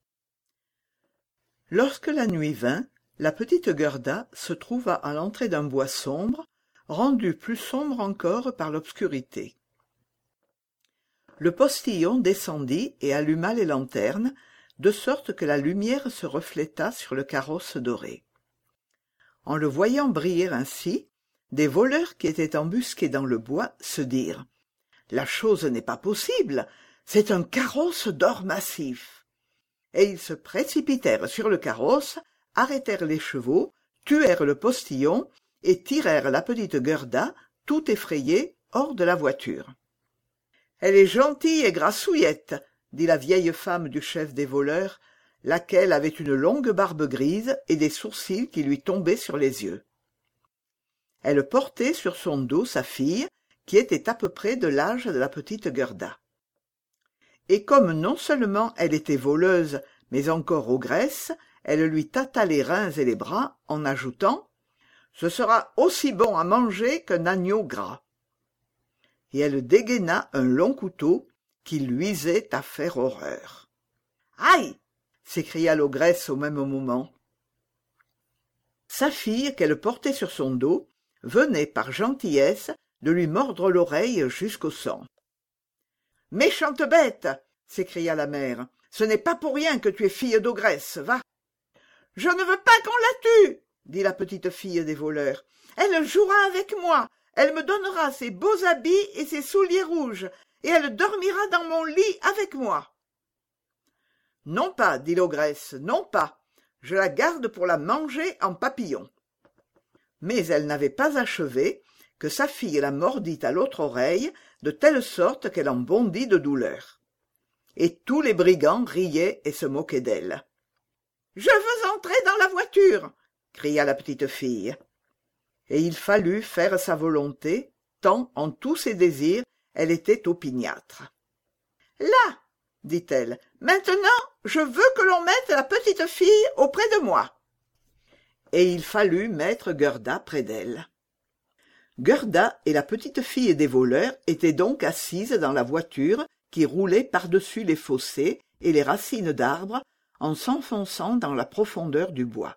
Lorsque la nuit vint, la petite Gerda se trouva à l'entrée d'un bois sombre, rendu plus sombre encore par l'obscurité. Le postillon descendit et alluma les lanternes, de sorte que la lumière se refléta sur le carrosse doré. En le voyant briller ainsi, des voleurs qui étaient embusqués dans le bois se dirent « La chose n'est pas possible, c'est un carrosse d'or massif !» Et ils se précipitèrent sur le carrosse, arrêtèrent les chevaux, tuèrent le postillon et tirèrent la petite Gerda, tout effrayée, hors de la voiture. « Elle est gentille et grassouillette !» dit la vieille femme du chef des voleurs, laquelle avait une longue barbe grise et des sourcils qui lui tombaient sur les yeux. Elle portait sur son dos sa fille, qui était à peu près de l'âge de la petite Gerda. Et comme non seulement elle était voleuse, mais encore ogresse, elle lui tâta les reins et les bras en ajoutant « Ce sera aussi bon à manger qu'un agneau gras. » Et elle dégaina un long couteau qui luisait à faire horreur. « Aïe !» s'écria l'ogresse au même moment. Sa fille, qu'elle portait sur son dos, venait par gentillesse de lui mordre l'oreille jusqu'au sang. « Méchante bête !» s'écria la mère. « Ce n'est pas pour rien que tu es fille d'ogresse, va !»« Je ne veux pas qu'on la tue !» dit la petite fille des voleurs. « Elle jouera avec moi, elle me donnera ses beaux habits et ses souliers rouges, et elle dormira dans mon lit avec moi. »« Non pas, dit l'ogresse, non pas. Je la garde pour la manger en papillon. » Mais elle n'avait pas achevé que sa fille la mordit à l'autre oreille, de telle sorte qu'elle en bondit de douleur. Et tous les brigands riaient et se moquaient d'elle. « Je veux entrer dans la voiture !» cria la petite fille. Et il fallut faire sa volonté, tant, en tous ses désirs, elle était opiniâtre. « Là, dit-elle, maintenant, je veux que l'on mette la petite fille auprès de moi. » Et il fallut mettre Gerda près d'elle. Gerda et la petite fille des voleurs étaient donc assises dans la voiture qui roulait par-dessus les fossés et les racines d'arbres en s'enfonçant dans la profondeur du bois.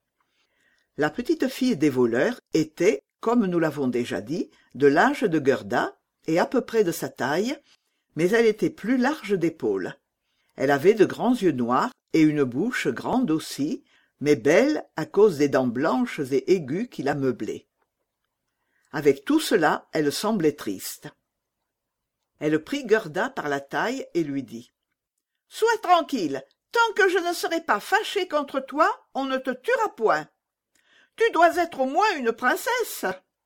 La petite fille des voleurs était, comme nous l'avons déjà dit, de l'âge de Gerda et à peu près de sa taille, mais elle était plus large d'épaules. Elle avait de grands yeux noirs et une bouche grande aussi, mais belle à cause des dents blanches et aiguës qui la meublaient. Avec tout cela, elle semblait triste. Elle prit Gerda par la taille et lui dit « Sois tranquille, tant que je ne serai pas fâchée contre toi, on ne te tuera point. Tu dois être au moins une princesse. »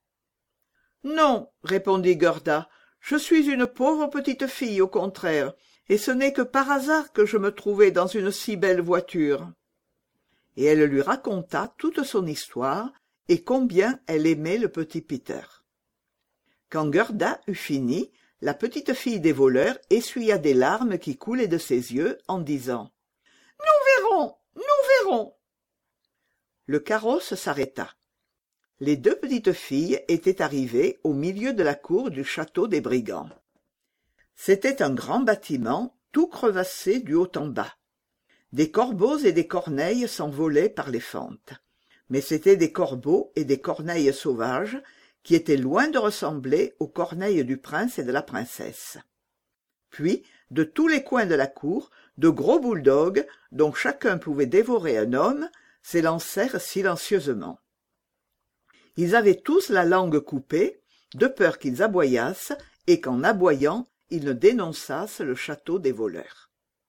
« Non, répondit Gerda, je suis une pauvre petite fille au contraire, et ce n'est que par hasard que je me trouvais dans une si belle voiture. » Et elle lui raconta toute son histoire et combien elle aimait le petit Peter. Quand Gerda eut fini, la petite fille des voleurs essuya des larmes qui coulaient de ses yeux en disant « Nous verrons, nous verrons !» Le carrosse s'arrêta. Les deux petites filles étaient arrivées au milieu de la cour du château des brigands. C'était un grand bâtiment, tout crevassé du haut en bas. Des corbeaux et des corneilles s'envolaient par les fentes. Mais c'étaient des corbeaux et des corneilles sauvages qui étaient loin de ressembler aux corneilles du prince et de la princesse. Puis, de tous les coins de la cour, de gros bouledogues, dont chacun pouvait dévorer un homme, s'élancèrent silencieusement. Ils avaient tous la langue coupée, de peur qu'ils aboyassent et qu'en aboyant, ils ne dénonçassent le château des voleurs.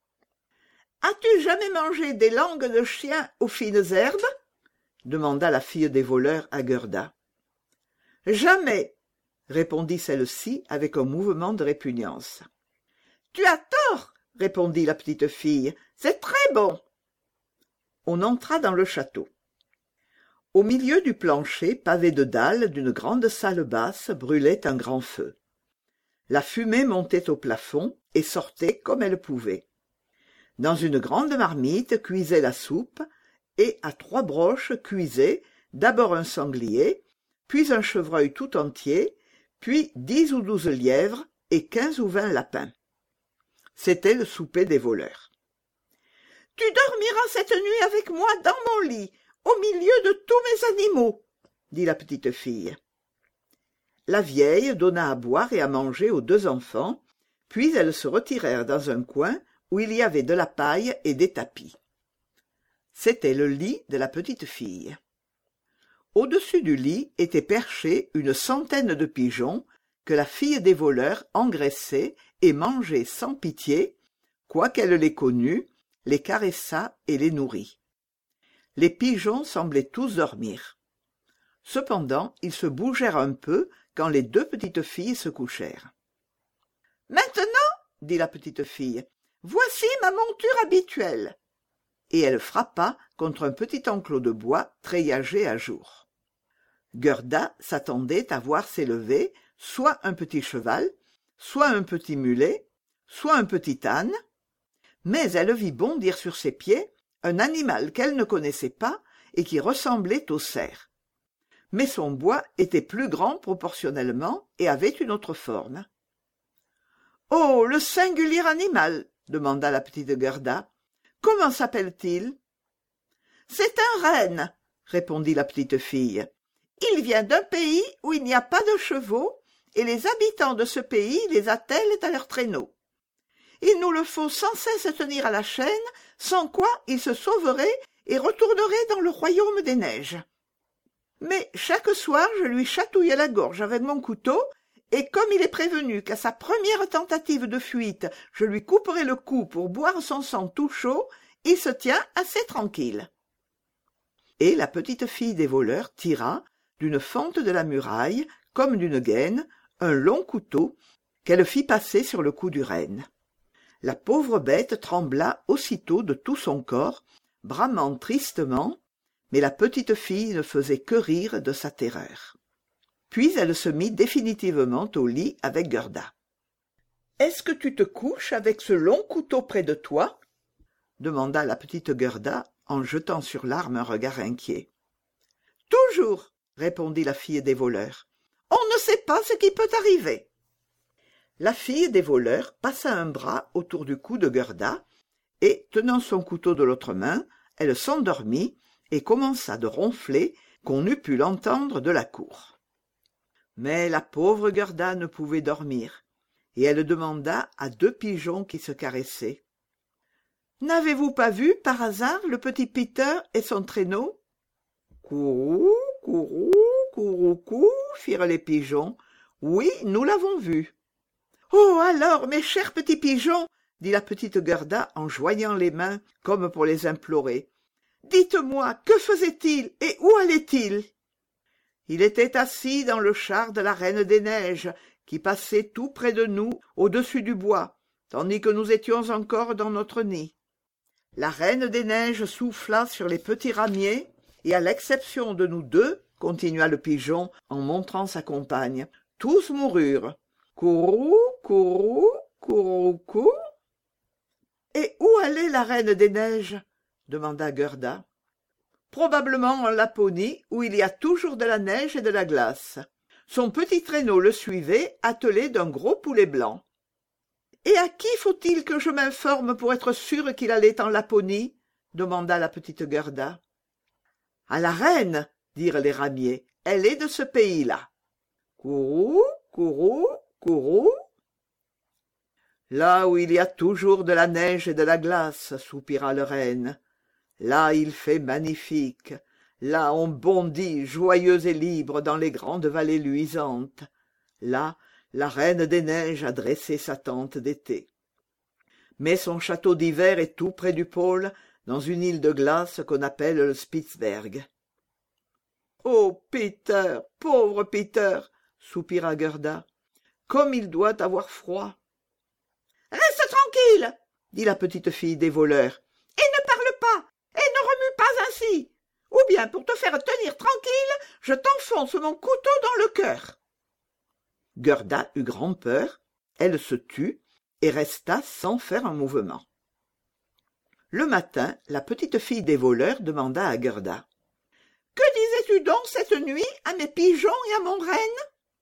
« As-tu jamais mangé des langues de chien aux fines herbes ?» demanda la fille des voleurs à Gerda. « Jamais !» répondit celle-ci avec un mouvement de répugnance. « Tu as tort !» répondit la petite fille. « C'est très bon !» On entra dans le château. Au milieu du plancher pavé de dalles d'une grande salle basse brûlait un grand feu. La fumée montait au plafond et sortait comme elle pouvait. Dans une grande marmite cuisait la soupe, et à 3 broches cuisait d'abord un sanglier, puis un chevreuil tout entier, puis 10 ou 12 lièvres et 15 ou 20 lapins. C'était le souper des voleurs. « Tu dormiras cette nuit avec moi dans mon lit, au milieu de tous mes animaux, » dit la petite fille. La vieille donna à boire et à manger aux 2 enfants, puis elles se retirèrent dans un coin où il y avait de la paille et des tapis. C'était le lit de la petite fille. Au-dessus du lit étaient perchés une centaine de pigeons que la fille des voleurs engraissait et mangeait sans pitié, quoiqu'elle les connût, les caressa et les nourrit. Les pigeons semblaient tous dormir. Cependant, ils se bougèrent un peu quand les 2 petites filles se couchèrent. « Maintenant, dit la petite fille, voici ma monture habituelle. » Et elle frappa contre un petit enclos de bois treillagé à jour. Gerda s'attendait à voir s'élever soit un petit cheval, soit un petit mulet, soit un petit âne, mais elle vit bondir sur ses pieds un animal qu'elle ne connaissait pas et qui ressemblait au cerf. mais son bois était plus grand proportionnellement et avait une autre forme. « Oh, le singulier animal !» demanda la petite Gerda. « Comment s'appelle-t-il ?»« C'est un renne, » répondit la petite fille. « Il vient d'un pays où il n'y a pas de chevaux, et les habitants de ce pays les attellent à leurs traîneaux. Il nous le faut sans cesse tenir à la chaîne, sans quoi il se sauverait et retournerait dans le royaume des neiges. Mais chaque soir je lui chatouille la gorge avec mon couteau, et comme il est prévenu qu'à sa première tentative de fuite je lui couperai le cou pour boire son sang tout chaud, il se tient assez tranquille. » Et la petite fille des voleurs tira, d'une fente de la muraille, comme d'une gaine, un long couteau qu'elle fit passer sur le cou du renne. La pauvre bête trembla aussitôt de tout son corps, bramant tristement, mais la petite fille ne faisait que rire de sa terreur. Puis elle se mit définitivement au lit avec Gerda. « Est-ce que tu te couches avec ce long couteau près de toi ?» demanda la petite Gerda en jetant sur l'arme un regard inquiet. « Toujours, » répondit la fille des voleurs. « On ne sait pas ce qui peut arriver. » La fille des voleurs passa un bras autour du cou de Gerda, et, tenant son couteau de l'autre main, elle s'endormit et commença de ronfler qu'on eût pu l'entendre de la cour. Mais la pauvre Gerda ne pouvait dormir, et elle demanda à deux pigeons qui se caressaient. « N'avez-vous pas vu, par hasard, le petit Peter et son traîneau ?»« Courou, courou, couroucou, firent les pigeons. « Oui, nous l'avons vu. »« Oh, alors, mes chers petits pigeons, dit la petite Gerda en joignant les mains comme pour les implorer. « Dites-moi, que faisait-il et où allait-il » Il était assis dans le char de la Reine des Neiges, qui passait tout près de nous, au-dessus du bois, tandis que nous étions encore dans notre nid. La Reine des Neiges souffla sur les petits ramiers, et à l'exception de nous deux, continua le pigeon en montrant sa compagne, tous moururent. Courou, courou, couroucou. Et où allait la Reine des Neiges demanda Gerda. Probablement en Laponie, où il y a toujours de la neige et de la glace. Son petit traîneau le suivait, attelé d'un gros poulet blanc. Et à qui faut-il que je m'informe pour être sûre qu'il allait en Laponie demanda la petite Gerda. À la reine, dirent les ramiers, elle est de ce pays-là. Courou, courou, courou. Là où il y a toujours de la neige et de la glace, soupira le renne. Là il fait magnifique. Là on bondit joyeux et libre dans les grandes vallées luisantes. Là, la reine des neiges a dressé sa tente d'été. Mais son château d'hiver est tout près du pôle, dans une île de glace qu'on appelle le Spitzberg. « Oh, Peter, pauvre Peter !» soupira Gerda. « Comme il doit avoir froid !»« Reste tranquille !» dit la petite fille des voleurs. « Et ne parle pas, et ne remue pas ainsi. Ou bien, pour te faire tenir tranquille, je t'enfonce mon couteau dans le cœur. » Gerda eut grand-peur, elle se tut et resta sans faire un mouvement. Le matin, la petite fille des voleurs demanda à Gerda. « Que disais-tu donc cette nuit à mes pigeons et à mon renne ?»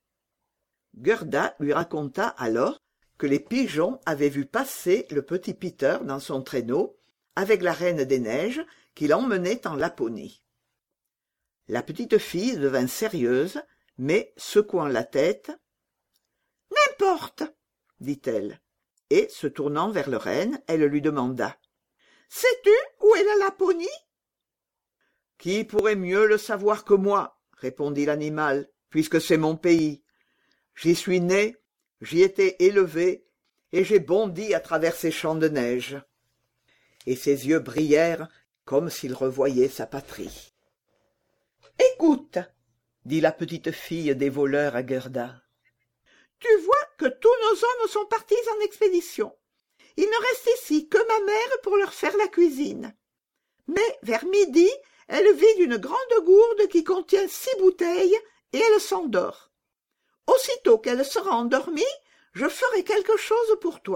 Gerda lui raconta alors que les pigeons avaient vu passer le petit Peter dans son traîneau avec la Reine des Neiges qui l'emmenait en Laponie. La petite fille devint sérieuse, mais secouant la tête. « N'importe, dit-elle, et, se tournant vers le renne, elle lui demanda. « Sais-tu où est la Laponie ?»« Qui pourrait mieux le savoir que moi, répondit l'animal, puisque c'est mon pays. J'y suis né, j'y étais élevé, et j'ai bondi à travers ces champs de neige. » Et ses yeux brillèrent comme s'il revoyait sa patrie. « Écoute, dit la petite fille des voleurs à Gerda. Tu vois que tous nos hommes sont partis en expédition. Il ne reste ici que ma mère pour leur faire la cuisine. Mais vers midi, elle vide une grande gourde qui contient 6 bouteilles et elle s'endort. Aussitôt qu'elle sera endormie, je ferai quelque chose pour toi. »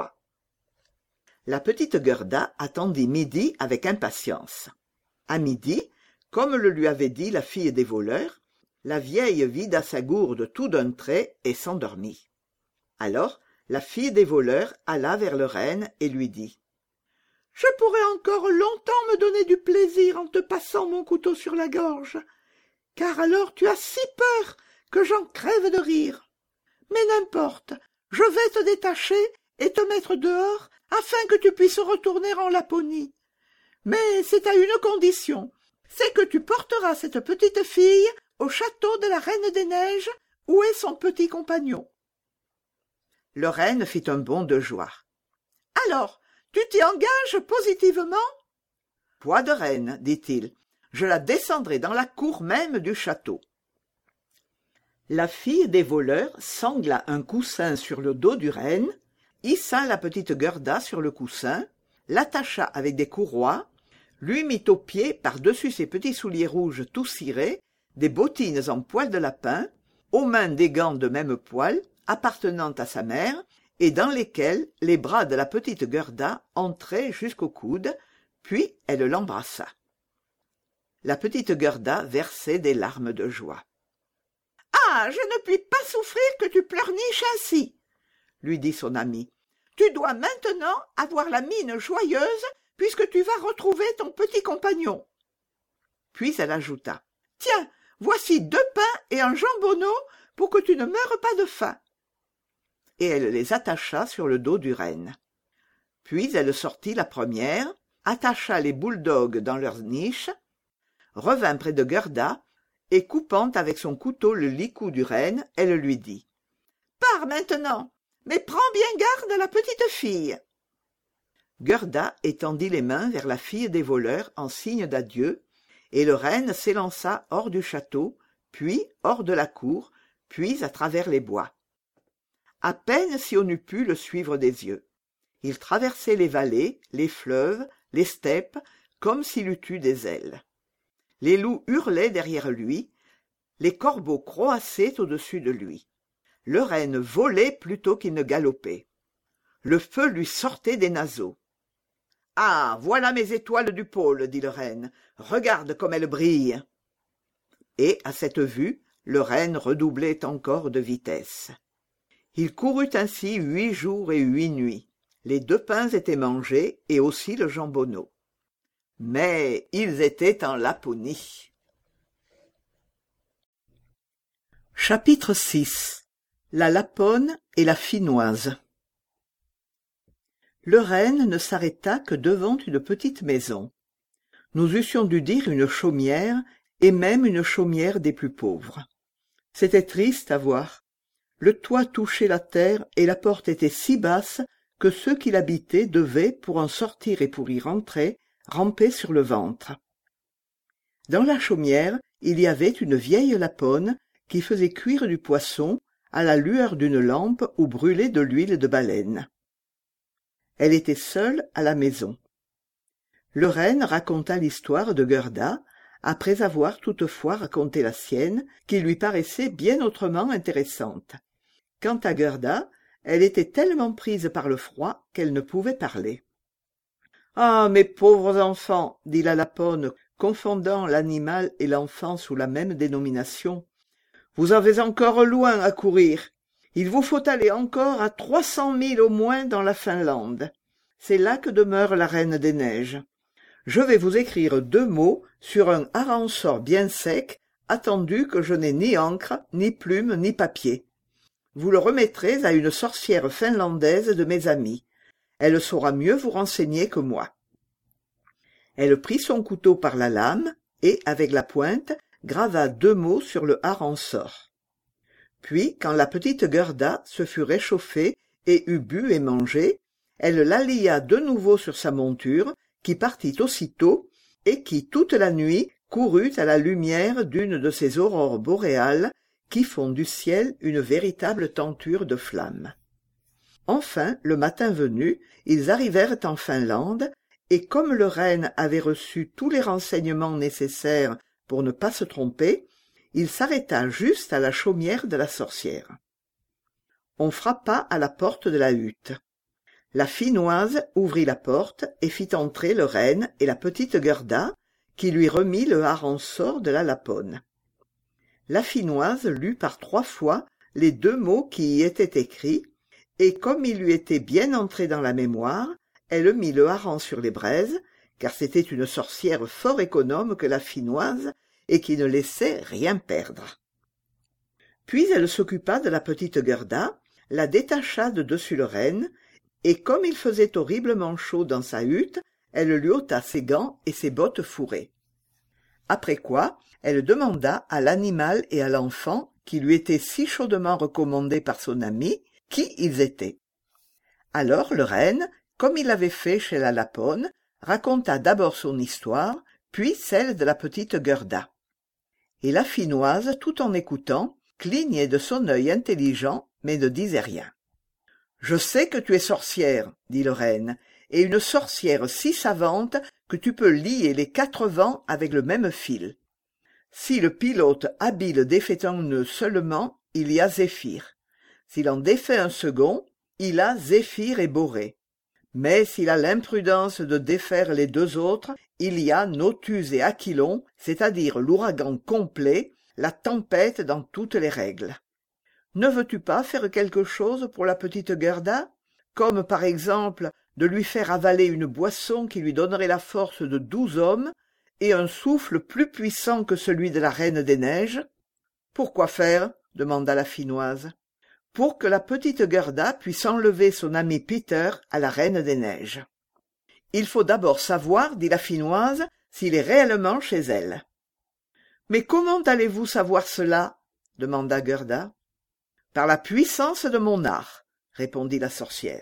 La petite Gerda attendit midi avec impatience. À midi, comme le lui avait dit la fille des voleurs, La vieille vida sa gourde tout d'un trait et s'endormit. Alors la fille des voleurs alla vers le renne et lui dit: « Je pourrais encore longtemps me donner du plaisir en te passant mon couteau sur la gorge, car alors tu as si peur que j'en crève de rire. Mais n'importe, je vais te détacher et te mettre dehors afin que tu puisses retourner en Laponie. Mais c'est à une condition, c'est que tu porteras cette petite fille au château de la Reine des Neiges, où est son petit compagnon. » Le renne fit un bond de joie. « Alors, tu t'y engages positivement ?»« Foi de reine, dit-il, je la descendrai dans la cour même du château. » La fille des voleurs sangla un coussin sur le dos du renne, hissa la petite Gerda sur le coussin, l'attacha avec des courroies, lui mit aux pieds par-dessus ses petits souliers rouges tout cirés, des bottines en poil de lapin, aux mains des gants de même poil, appartenant à sa mère, et dans lesquels les bras de la petite Gerda entraient jusqu'au coude, puis elle l'embrassa. La petite Gerda versait des larmes de joie. « Ah, je ne puis pas souffrir que tu pleurniches ainsi, » lui dit son amie. « Tu dois maintenant avoir la mine joyeuse puisque tu vas retrouver ton petit compagnon. » Puis elle ajouta: « Tiens, voici 2 pains et un jambonneau pour que tu ne meures pas de faim. » Et elle les attacha sur le dos du renne. Puis elle sortit la première, attacha les bouledogues dans leurs niches, revint près de Gerda, et coupant avec son couteau le licou du renne, elle lui dit: « Pars maintenant, mais prends bien garde à la petite fille. » Gerda étendit les mains vers la fille des voleurs en signe d'adieu, et le renne s'élança hors du château, puis hors de la cour, puis à travers les bois. À peine si on eût pu le suivre des yeux. Il traversait les vallées, les fleuves, les steppes, comme s'il eût eu des ailes. Les loups hurlaient derrière lui, les corbeaux croassaient au-dessus de lui. Le renne volait plutôt qu'il ne galopait. Le feu lui sortait des naseaux. « Ah, voilà mes étoiles du pôle, » dit le renne. « Regarde comme elles brillent. » Et, à cette vue, le renne redoublait encore de vitesse. Il courut ainsi 8 jours et 8 nuits. Les 2 pains étaient mangés et aussi le jambonneau. Mais ils étaient en Laponie. Chapitre 6. La Laponne et la Finnoise. Le renne ne s'arrêta que devant une petite maison. Nous eussions dû dire une chaumière, et même une chaumière des plus pauvres. C'était triste à voir. Le toit touchait la terre et la porte était si basse que ceux qui l'habitaient devaient, pour en sortir et pour y rentrer, ramper sur le ventre. Dans la chaumière, il y avait une vieille laponne qui faisait cuire du poisson à la lueur d'une lampe où brûlait de l'huile de baleine. Elle était seule à la maison. Le renne raconta l'histoire de Gerda, après avoir toutefois raconté la sienne, qui lui paraissait bien autrement intéressante. Quant à Gerda, elle était tellement prise par le froid qu'elle ne pouvait parler. « Ah, mes pauvres enfants, » dit la laponne, confondant l'animal et l'enfant sous la même dénomination, « vous avez encore loin à courir. Il vous faut aller encore à 300 milles au moins dans la Finlande. C'est là que demeure la Reine des Neiges. Je vais vous écrire 2 mots sur un harançon bien sec, attendu que je n'ai ni encre, ni plume, ni papier. Vous le remettrez à une sorcière finlandaise de mes amies. Elle saura mieux vous renseigner que moi. » Elle prit son couteau par la lame et, avec la pointe, grava 2 mots sur le harançon. Puis, quand la petite Gerda se fut réchauffée et eut bu et mangé, elle la lia de nouveau sur sa monture, qui partit aussitôt, et qui, toute la nuit, courut à la lumière d'une de ces aurores boréales qui font du ciel une véritable tenture de flammes. Enfin, le matin venu, ils arrivèrent en Finlande, et comme le renne avait reçu tous les renseignements nécessaires pour ne pas se tromper, il s'arrêta juste à la chaumière de la sorcière. On frappa à la porte de la hutte. La Finnoise ouvrit la porte et fit entrer le renne et la petite Gerda, qui lui remit le harançon de la laponne. La Finoise lut par 3 fois les 2 mots qui y étaient écrits, et comme il lui était bien entré dans la mémoire, elle mit le hareng sur les braises, car c'était une sorcière fort économe que la Finoise, et qui ne laissait rien perdre. Puis elle s'occupa de la petite Gerda, la détacha de dessus le renne, et comme il faisait horriblement chaud dans sa hutte, elle lui ôta ses gants et ses bottes fourrées. Après quoi, elle demanda à l'animal et à l'enfant, qui lui étaient si chaudement recommandés par son ami, qui ils étaient. Alors le renne, comme il l'avait fait chez la Lapone, raconta d'abord son histoire, puis celle de la petite Gerda. Et la Finoise, tout en écoutant, clignait de son œil intelligent, mais ne disait rien. « Je sais que tu es sorcière, dit le renne, et une sorcière si savante que tu peux lier les 4 vents avec le même fil. Si le pilote habile défait un nœud seulement, il y a Zéphyr. S'il en défait un second, il a Zéphyr et Borée. Mais s'il a l'imprudence de défaire les 2 autres, il y a Notus et Aquilon, c'est-à-dire l'ouragan complet, la tempête dans toutes les règles. Ne veux-tu pas faire quelque chose pour la petite Gerda, comme par exemple de lui faire avaler une boisson qui lui donnerait la force de 12 hommes et un souffle plus puissant que celui de la Reine des Neiges? Pourquoi faire? Demanda la Finoise. Pour que la petite Gerda puisse enlever son ami Peter à la Reine des Neiges. Il faut d'abord savoir, dit la Finoise, s'il est réellement chez elle. Mais comment allez-vous savoir cela? Demanda Gerda. Par la puissance de mon art, répondit la sorcière.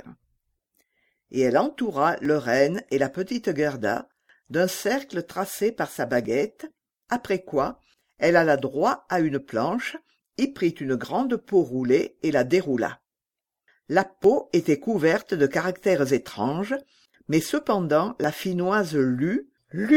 Et elle entoura le renne et la petite Gerda d'un cercle tracé par sa baguette, après quoi elle alla droit à une planche, y prit une grande peau roulée et la déroula. La peau était couverte de caractères étranges, mais cependant la Finoise lut,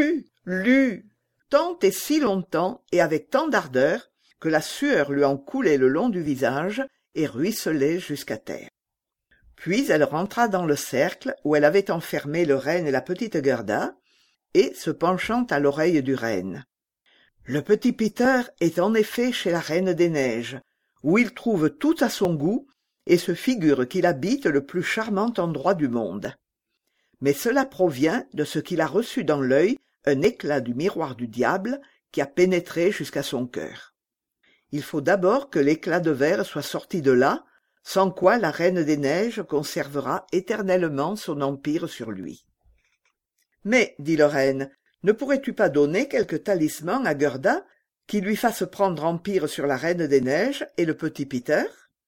tant et si longtemps et avec tant d'ardeur que la sueur lui en coulait le long du visage et ruisselait jusqu'à terre. Puis elle rentra dans le cercle où elle avait enfermé le renne et la petite Gerda, et, se penchant à l'oreille du renne. « Le petit Peter est en effet chez la Reine des Neiges, où il trouve tout à son goût, et se figure qu'il habite le plus charmant endroit du monde. Mais cela provient de ce qu'il a reçu dans l'œil un éclat du miroir du diable qui a pénétré jusqu'à son cœur. Il faut d'abord que l'éclat de verre soit sorti de là, sans quoi la Reine des Neiges conservera éternellement son empire sur lui. « Mais, dit le renne, ne pourrais-tu pas donner quelque talisman à Gerda qui lui fasse prendre empire sur la Reine des Neiges et le petit Peter? »«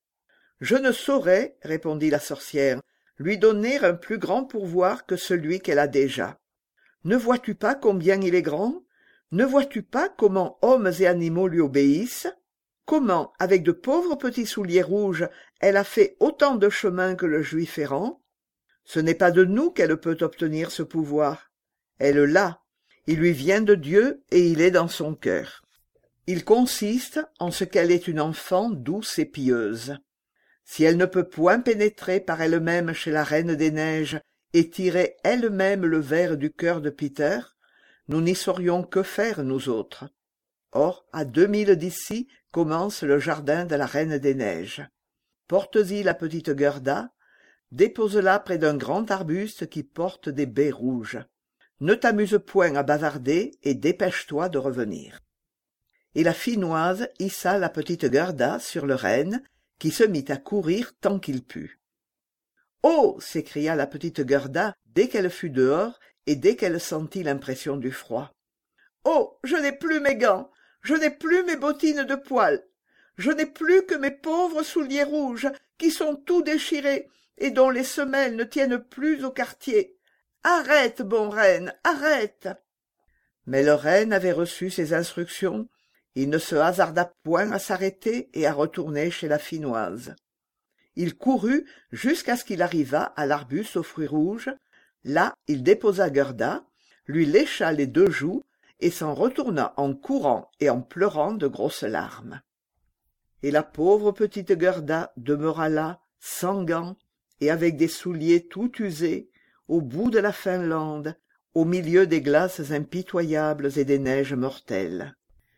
Je ne saurais, répondit la sorcière, lui donner un plus grand pourvoir que celui qu'elle a déjà. Ne vois-tu pas combien il est grand? Ne vois-tu pas comment hommes et animaux lui obéissent? Comment, avec de pauvres petits souliers rouges, elle a fait autant de chemin que le juif errant? Ce n'est pas de nous qu'elle peut obtenir ce pouvoir. Elle l'a, il lui vient de Dieu et il est dans son cœur. Il consiste en ce qu'elle est une enfant douce et pieuse. Si elle ne peut point pénétrer par elle-même chez la Reine des Neiges et tirer elle-même le verre du cœur de Peter, nous n'y saurions que faire, nous autres. Or, à 2000 d'ici commence le jardin de la Reine des Neiges. Porte-y la petite Gerda, dépose-la près d'un grand arbuste qui porte des baies rouges. Ne t'amuse point à bavarder et dépêche-toi de revenir. » Et la Finoise hissa la petite Gerda sur le renne, qui se mit à courir tant qu'il put. « Oh !» s'écria la petite Gerda dès qu'elle fut dehors et dès qu'elle sentit l'impression du froid. « Oh ! Je n'ai plus mes gants, je n'ai plus mes bottines de poil, je n'ai plus que mes pauvres souliers rouges qui sont tout déchirés et dont les semelles ne tiennent plus au quartier. Arrête, bon renne, arrête !» Mais le renne avait reçu ses instructions. Il ne se hasarda point à s'arrêter et à retourner chez la Finoise. Il courut jusqu'à ce qu'il arrivât à l'arbuste aux fruits rouges. Là, il déposa Gerda, lui lécha les 2 joues et s'en retourna en courant et en pleurant de grosses larmes. Et la pauvre petite Gerda demeura là, sans gants, et avec des souliers tout usés, au bout de la Finlande, au milieu des glaces impitoyables et des neiges mortelles.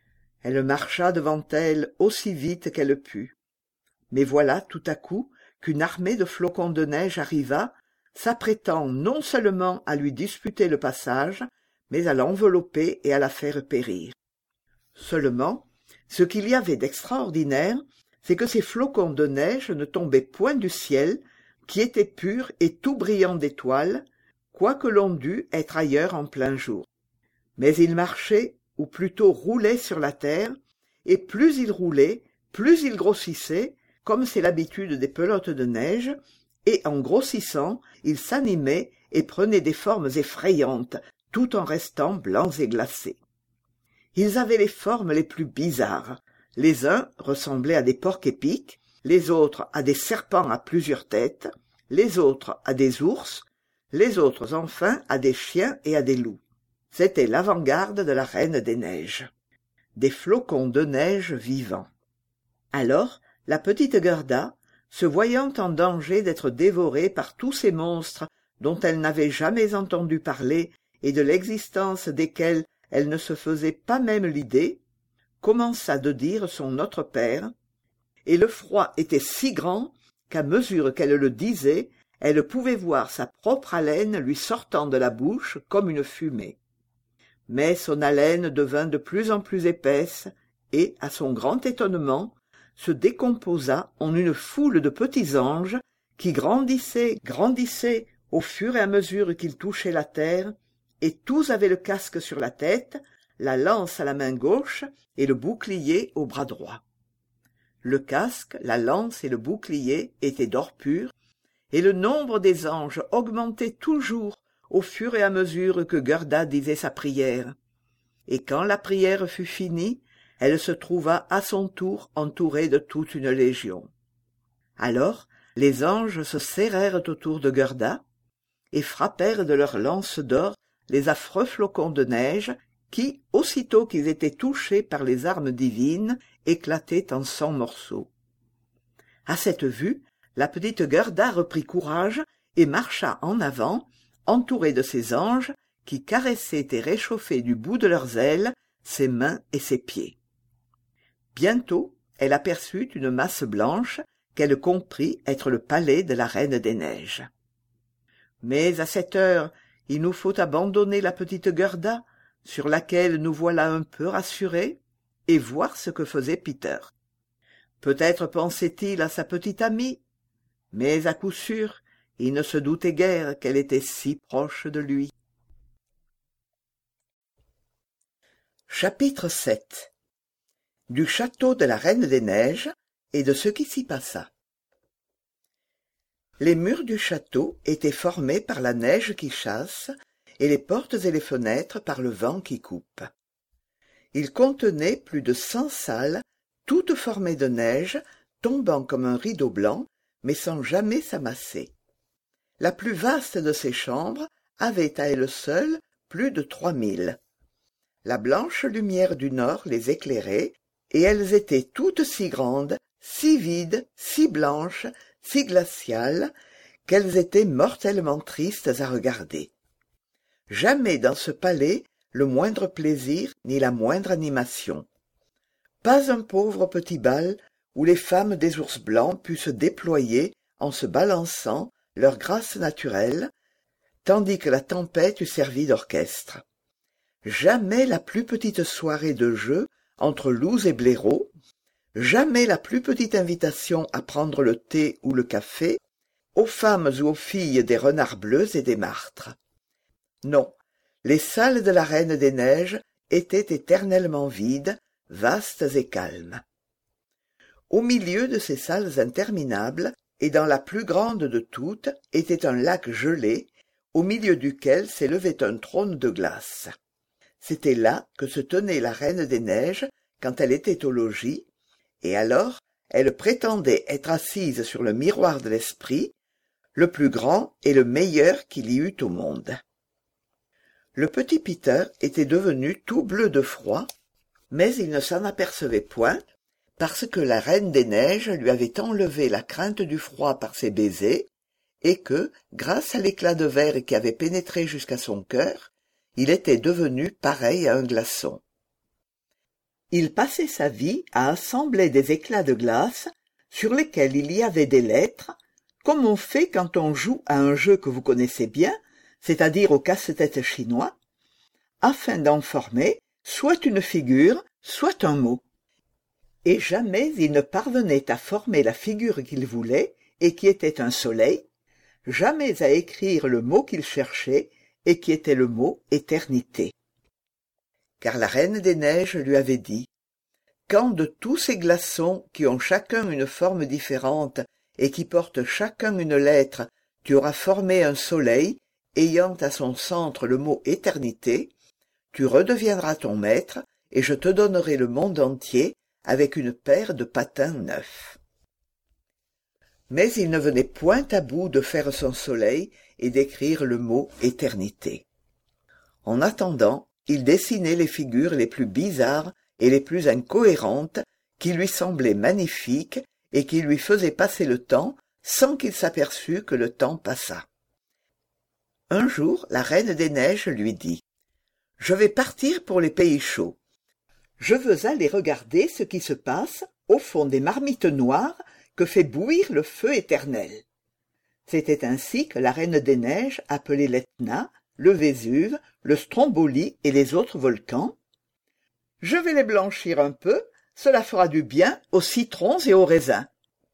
Elle marcha devant elle aussi vite qu'elle put. Mais voilà tout à coup qu'une armée de flocons de neige arriva, s'apprêtant non seulement à lui disputer le passage, mais à l'envelopper et à la faire périr. Seulement, ce qu'il y avait d'extraordinaire, c'est que ces flocons de neige ne tombaient point du ciel, qui était pur et tout brillant d'étoiles, quoique l'on dût être ailleurs en plein jour. Mais ils marchaient, ou plutôt roulaient sur la terre, et plus ils roulaient, plus ils grossissaient, comme c'est l'habitude des pelotes de neige, et en grossissant, ils s'animaient et prenaient des formes effrayantes, tout en restant blancs et glacés. Ils avaient les formes les plus bizarres. Les uns ressemblaient à des porcs-épics, les autres à des serpents à plusieurs têtes, les autres à des ours, les autres enfin à des chiens et à des loups. C'était l'avant-garde de la Reine des Neiges. Des flocons de neige vivants. Alors, la petite Gerda, se voyant en danger d'être dévorée par tous ces monstres dont elle n'avait jamais entendu parler et de l'existence desquels elle ne se faisait pas même l'idée, commença de dire son Notre Père, et le froid était si grand qu'à mesure qu'elle le disait, elle pouvait voir sa propre haleine lui sortant de la bouche comme une fumée. Mais son haleine devint de plus en plus épaisse et, à son grand étonnement, se décomposa en une foule de petits anges qui grandissaient au fur et à mesure qu'ils touchaient la terre, et tous avaient le casque sur la tête, la lance à la main gauche et le bouclier au bras droit. Le casque, la lance et le bouclier étaient d'or pur, et le nombre des anges augmentait toujours au fur et à mesure que Gerda disait sa prière. Et quand la prière fut finie, elle se trouva à son tour entourée de toute une légion. Alors les anges se serrèrent autour de Gerda et frappèrent de leurs lances d'or les affreux flocons de neige qui, aussitôt qu'ils étaient touchés par les armes divines, éclataient en 100 morceaux. À cette vue, la petite Gerda reprit courage et marcha en avant, entourée de ses anges qui caressaient et réchauffaient du bout de leurs ailes ses mains et ses pieds. Bientôt, elle aperçut une masse blanche qu'elle comprit être le palais de la Reine des Neiges. Mais à cette heure, il nous faut abandonner la petite Gerda, sur laquelle nous voilà un peu rassurés, et voir ce que faisait Peter. Peut-être pensait-il à sa petite amie, mais à coup sûr, il ne se doutait guère qu'elle était si proche de lui. Chapitre 7 Du château de la Reine des Neiges et de ce qui s'y passa. Les murs du château étaient formés par la neige qui chasse, et les portes et les fenêtres par le vent qui coupe. Il contenait plus de 100 salles, toutes formées de neige, tombant comme un rideau blanc, mais sans jamais s'amasser. La plus vaste de ces chambres avait à elle seule plus de 3000. La blanche lumière du nord les éclairait, et elles étaient toutes si grandes, si vides, si blanches, si glaciales, qu'elles étaient mortellement tristes à regarder. Jamais dans ce palais le moindre plaisir ni la moindre animation. Pas un pauvre petit bal où les femmes des ours blancs pussent déployer, en se balançant, leur grâce naturelle, tandis que la tempête eût servi d'orchestre. Jamais la plus petite soirée de jeu entre loups et blaireaux, jamais la plus petite invitation à prendre le thé ou le café, aux femmes ou aux filles des renards bleus et des martres. Non, les salles de la Reine des Neiges étaient éternellement vides, vastes et calmes. Au milieu de ces salles interminables, et dans la plus grande de toutes, était un lac gelé, au milieu duquel s'élevait un trône de glace. C'était là que se tenait la Reine des Neiges quand elle était au logis, et alors elle prétendait être assise sur le miroir de l'esprit, le plus grand et le meilleur qu'il y eût au monde. Le petit Peter était devenu tout bleu de froid, mais il ne s'en apercevait point, parce que la Reine des Neiges lui avait enlevé la crainte du froid par ses baisers, et que, grâce à l'éclat de verre qui avait pénétré jusqu'à son cœur, il était devenu pareil à un glaçon. Il passait sa vie à assembler des éclats de glace sur lesquels il y avait des lettres, comme on fait quand on joue à un jeu que vous connaissez bien, c'est-à-dire au casse-tête chinois, afin d'en former soit une figure, soit un mot. Et jamais il ne parvenait à former la figure qu'il voulait et qui était un soleil, jamais à écrire le mot qu'il cherchait et qui était le mot éternité. Car la Reine des Neiges lui avait dit « Quand de tous ces glaçons qui ont chacun une forme différente et qui portent chacun une lettre, tu auras formé un soleil ayant à son centre le mot éternité, tu redeviendras ton maître et je te donnerai le monde entier avec une paire de patins neufs. » Mais il ne venait point à bout de faire son soleil et d'écrire le mot éternité. En attendant, il dessinait les figures les plus bizarres et les plus incohérentes qui lui semblaient magnifiques et qui lui faisaient passer le temps sans qu'il s'aperçût que le temps passa. Un jour, la Reine des Neiges lui dit « Je vais partir pour les pays chauds. Je veux aller regarder ce qui se passe au fond des marmites noires que fait bouillir le feu éternel. » C'était ainsi que la Reine des Neiges appelait l'Etna, le Vésuve, le Stromboli et les autres volcans. « Je vais les blanchir un peu, cela fera du bien aux citrons et aux raisins. »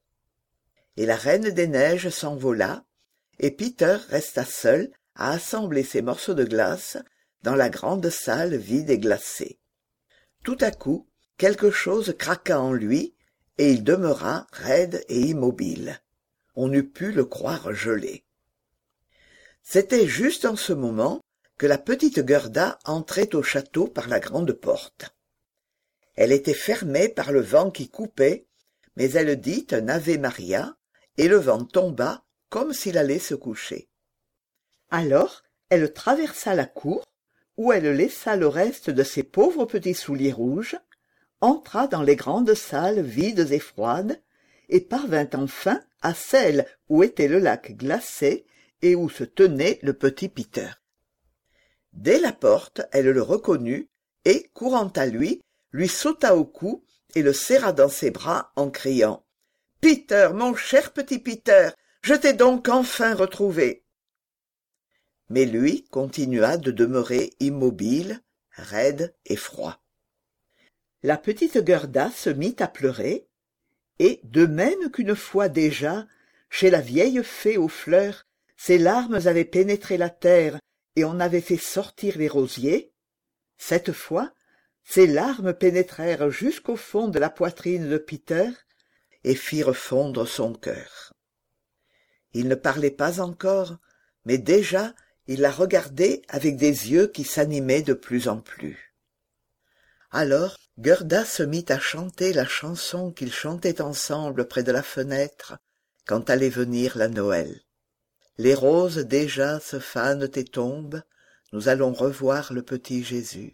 Et la Reine des Neiges s'envola, et Peter resta seul à assembler ses morceaux de glace dans la grande salle vide et glacée. Tout à coup, quelque chose craqua en lui, et il demeura raide et immobile. On eût pu le croire gelé. C'était juste en ce moment que la petite Gerda entrait au château par la grande porte. Elle était fermée par le vent qui coupait, mais elle dit un Ave Maria, et le vent tomba comme s'il allait se coucher. Alors elle traversa la cour, où elle laissa le reste de ses pauvres petits souliers rouges, entra dans les grandes salles vides et froides, et parvint enfin à celle où était le lac glacé et où se tenait le petit Peter. Dès la porte, elle le reconnut, et, courant à lui sauta au cou et le serra dans ses bras en criant « Peter, mon cher petit Peter, je t'ai donc enfin retrouvé !» Mais lui continua de demeurer immobile, raide et froid. La petite Gerda se mit à pleurer, et, de même qu'une fois déjà, chez la vieille fée aux fleurs, ses larmes avaient pénétré la terre et on avait fait sortir les rosiers, cette fois, ses larmes pénétrèrent jusqu'au fond de la poitrine de Peter et firent fondre son cœur. Il ne parlait pas encore, mais déjà il la regardait avec des yeux qui s'animaient de plus en plus. Alors Gerda se mit à chanter la chanson qu'ils chantaient ensemble près de la fenêtre quand allait venir la Noël. Les roses déjà se fanent et tombent, nous allons revoir le petit Jésus.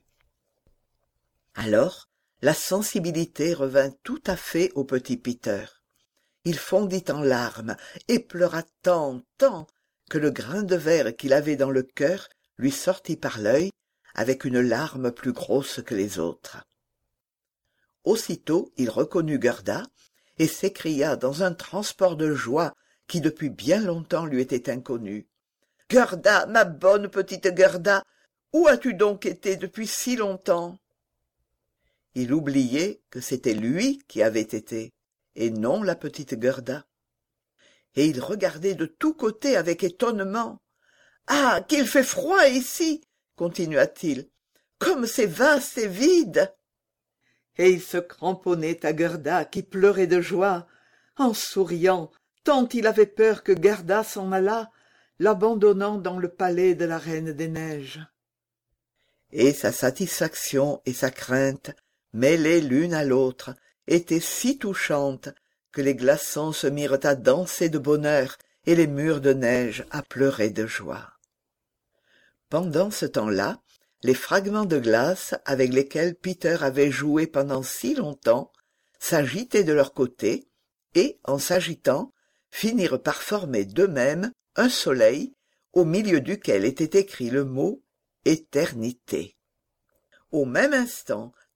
Alors la sensibilité revint tout à fait au petit Peter. Il fondit en larmes et pleura tant que le grain de verre qu'il avait dans le cœur lui sortit par l'œil avec une larme plus grosse que les autres. Aussitôt il reconnut Gerda et s'écria dans un transport de joie qui depuis bien longtemps lui était inconnu. « Gerda, ma bonne petite Gerda, où as-tu donc été depuis si longtemps ?» Il oubliait que c'était lui qui avait été, et non la petite Gerda. Et il regardait de tous côtés avec étonnement. « Ah, qu'il fait froid ici !» continua-t-il. « Comme c'est vaste et vide !» Et il se cramponnait à Gerda qui pleurait de joie, en souriant, tant il avait peur que Gerda s'en allât, l'abandonnant dans le palais de la Reine des Neiges. Et sa satisfaction et sa crainte, mêlées l'une à l'autre, étaient si touchantes que les glaçons se mirent à danser de bonheur et les murs de neige à pleurer de joie. Pendant ce temps-là, les fragments de glace avec lesquels Peter avait joué pendant si longtemps s'agitaient de leur côté et, en s'agitant, finirent par former d'eux-mêmes un soleil au milieu duquel était écrit le mot « éternité ». Au même instant,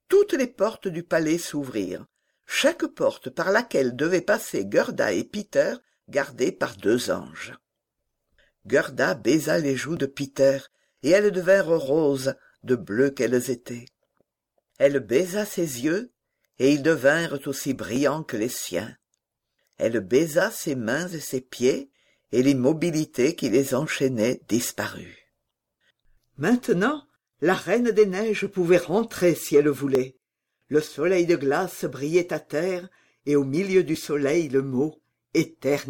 toutes les portes du palais s'ouvrirent, chaque porte par laquelle devaient passer Gerda et Peter, gardés par 2 anges. Gerda baisa les joues de Peter, et elles devinrent roses, de bleues qu'elles étaient. Elle baisa ses yeux, et ils devinrent aussi brillants que les siens. Elle baisa ses mains et ses pieds, et l'immobilité qui les enchaînait disparut. Maintenant, la Reine des Neiges pouvait rentrer si elle voulait. Le soleil de glace brillait à terre, et au milieu du soleil le mot « éternité ».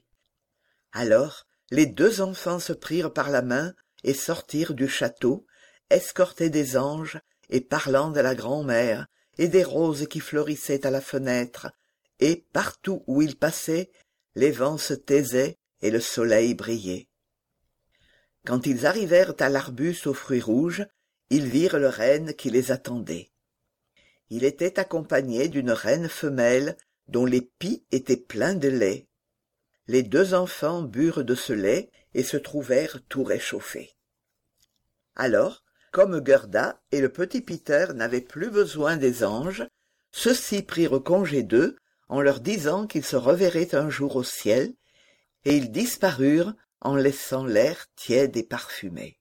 Alors, les 2 enfants se prirent par la main et sortirent du château, escortés des anges et parlant de la grand-mère et des roses qui fleurissaient à la fenêtre, et partout où ils passaient, les vents se taisaient et le soleil brillait. Quand ils arrivèrent à l'arbuste aux fruits rouges, ils virent le renne qui les attendait. Il était accompagné d'une reine femelle dont les pieds étaient pleins de lait. Les 2 enfants burent de ce lait et se trouvèrent tout réchauffés. Alors, comme Gerda et le petit Peter n'avaient plus besoin des anges, ceux-ci prirent congé d'eux en leur disant qu'ils se reverraient un jour au ciel, et ils disparurent en laissant l'air tiède et parfumé.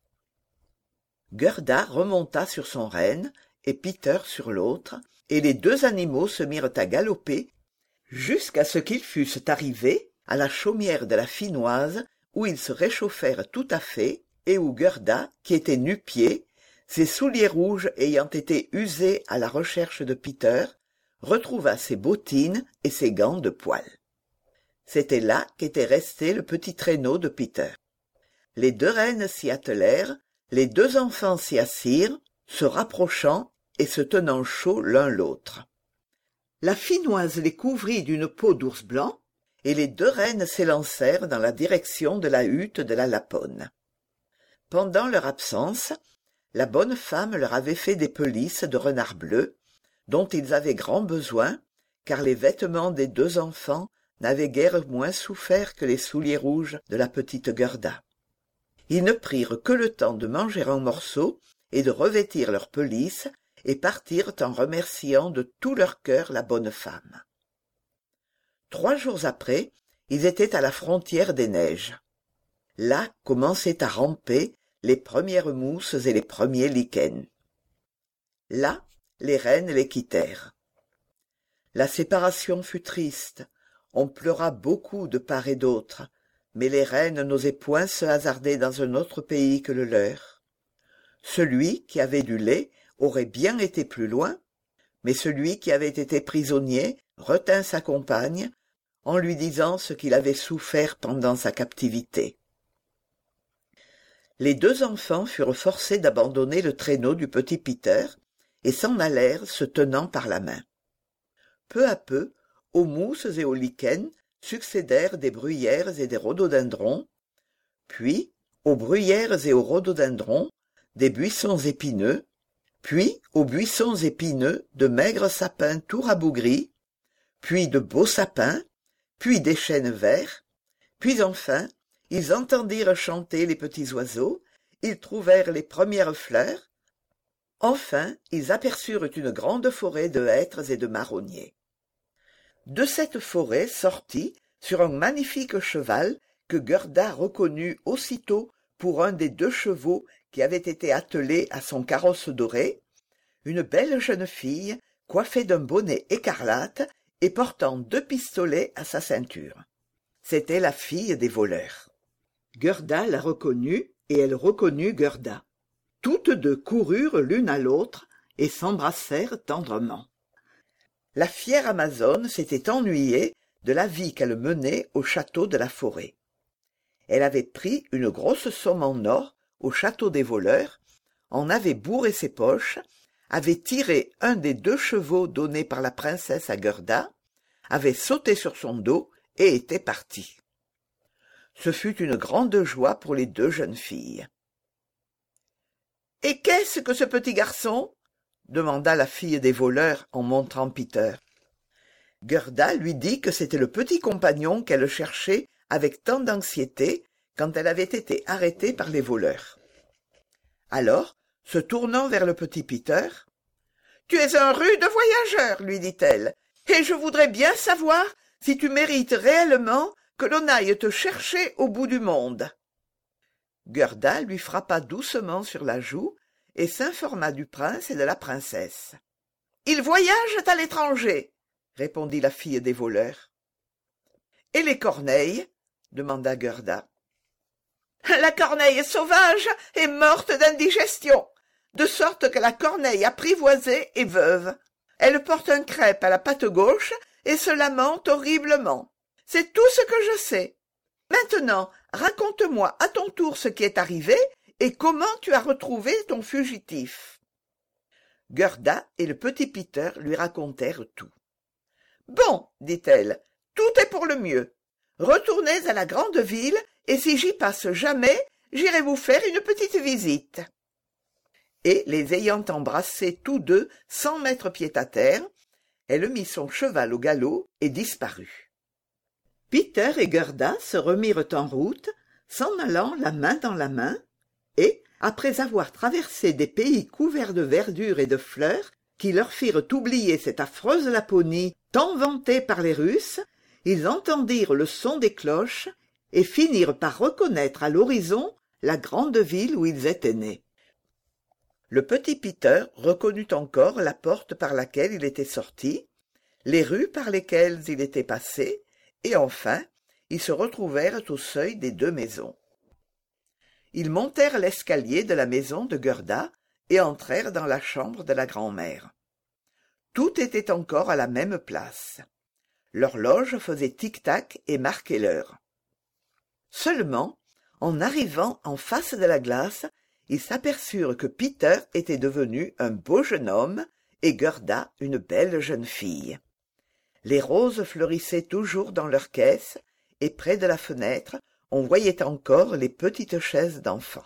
Gerda remonta sur son renne et Peter sur l'autre, et les 2 animaux se mirent à galoper jusqu'à ce qu'ils fussent arrivés à la chaumière de la Finoise, où ils se réchauffèrent tout à fait, et où Gerda, qui était nu-pieds, ses souliers rouges ayant été usés à la recherche de Peter, retrouva ses bottines et ses gants de poil. C'était là qu'était resté le petit traîneau de Peter. Les 2 reines s'y attelèrent, les 2 enfants s'y assirent, se rapprochant et se tenant chaud l'un l'autre. La Finoise les couvrit d'une peau d'ours blanc, et les 2 reines s'élancèrent dans la direction de la hutte de la Lapone. Pendant leur absence, la bonne femme leur avait fait des pelisses de renard bleu, dont ils avaient grand besoin, car les vêtements des 2 enfants n'avaient guère moins souffert que les souliers rouges de la petite Gerda. Ils ne prirent que le temps de manger un morceau et de revêtir leurs pelisses, et partirent en remerciant de tout leur cœur la bonne femme. 3 jours après, ils étaient à la frontière des neiges. Là commençaient à ramper les premières mousses et les premiers lichens. Là, les reines les quittèrent. La séparation fut triste, on pleura beaucoup de part et d'autre, mais les reines n'osaient point se hasarder dans un autre pays que le leur. Celui qui avait du lait aurait bien été plus loin, mais celui qui avait été prisonnier retint sa compagne en lui disant ce qu'il avait souffert pendant sa captivité. Les 2 enfants furent forcés d'abandonner le traîneau du petit Peter et s'en allèrent se tenant par la main. Peu à peu, aux mousses et aux lichens succédèrent des bruyères et des rhododendrons, puis, aux bruyères et aux rhododendrons, des buissons épineux, puis aux buissons épineux de maigres sapins tout rabougris, puis de beaux sapins, puis des chênes verts, puis enfin, ils entendirent chanter les petits oiseaux, ils trouvèrent les premières fleurs, enfin ils aperçurent une grande forêt de hêtres et de marronniers. De cette forêt sortit, sur un magnifique cheval que Gerda reconnut aussitôt pour un des 2 chevaux qui avaient été attelés à son carrosse doré, une belle jeune fille coiffée d'un bonnet écarlate et portant 2 pistolets à sa ceinture. C'était la fille des voleurs. Gerda la reconnut et elle reconnut Gerda. Toutes 2 coururent l'une à l'autre et s'embrassèrent tendrement. La fière Amazone s'était ennuyée de la vie qu'elle menait au château de la forêt. Elle avait pris une grosse somme en or au château des voleurs, en avait bourré ses poches, avait tiré un des 2 chevaux donnés par la princesse à Gerda, avait sauté sur son dos et était partie. Ce fut une grande joie pour les 2 jeunes filles. « Et qu'est-ce que ce petit garçon ?» demanda la fille des voleurs en montrant Peter. Gerda lui dit que c'était le petit compagnon qu'elle cherchait avec tant d'anxiété quand elle avait été arrêtée par les voleurs. Alors, se tournant vers le petit Peter, Tu es un rude voyageur, lui dit-elle, et je voudrais bien savoir si tu mérites réellement que l'on aille te chercher au bout du monde. Gerda lui frappa doucement sur la joue et s'informa du prince et de la princesse. « Ils voyagent à l'étranger, » répondit la fille des voleurs. « Et les corneilles ?» demanda Gerda. « La corneille sauvage est morte d'indigestion, de sorte que la corneille apprivoisée est veuve. Elle porte un crêpe à la patte gauche et se lamente horriblement. C'est tout ce que je sais. Maintenant, raconte-moi à ton tour ce qui est arrivé et comment tu as retrouvé ton fugitif. » Gerda et le petit Peter lui racontèrent tout. « Bon, dit-elle, tout est pour le mieux. Retournez à la grande ville et si j'y passe jamais, j'irai vous faire une petite visite. » Et les ayant embrassés tous deux sans mettre pied à terre, elle mit son cheval au galop et disparut. Peter et Gerda se remirent en route, s'en allant la main dans la main, et, après avoir traversé des pays couverts de verdure et de fleurs, qui leur firent oublier cette affreuse Laponie tant vantée par les Russes, ils entendirent le son des cloches et finirent par reconnaître à l'horizon la grande ville où ils étaient nés. Le petit Peter reconnut encore la porte par laquelle il était sorti, les rues par lesquelles il était passé, et enfin, ils se retrouvèrent au seuil des deux maisons. Ils montèrent l'escalier de la maison de Gerda et entrèrent dans la chambre de la grand-mère. Tout était encore à la même place. L'horloge faisait tic-tac et marquait l'heure. Seulement, en arrivant en face de la glace, ils s'aperçurent que Peter était devenu un beau jeune homme et Gerda une belle jeune fille. Les roses fleurissaient toujours dans leurs caisses, et près de la fenêtre, on voyait encore les petites chaises d'enfants.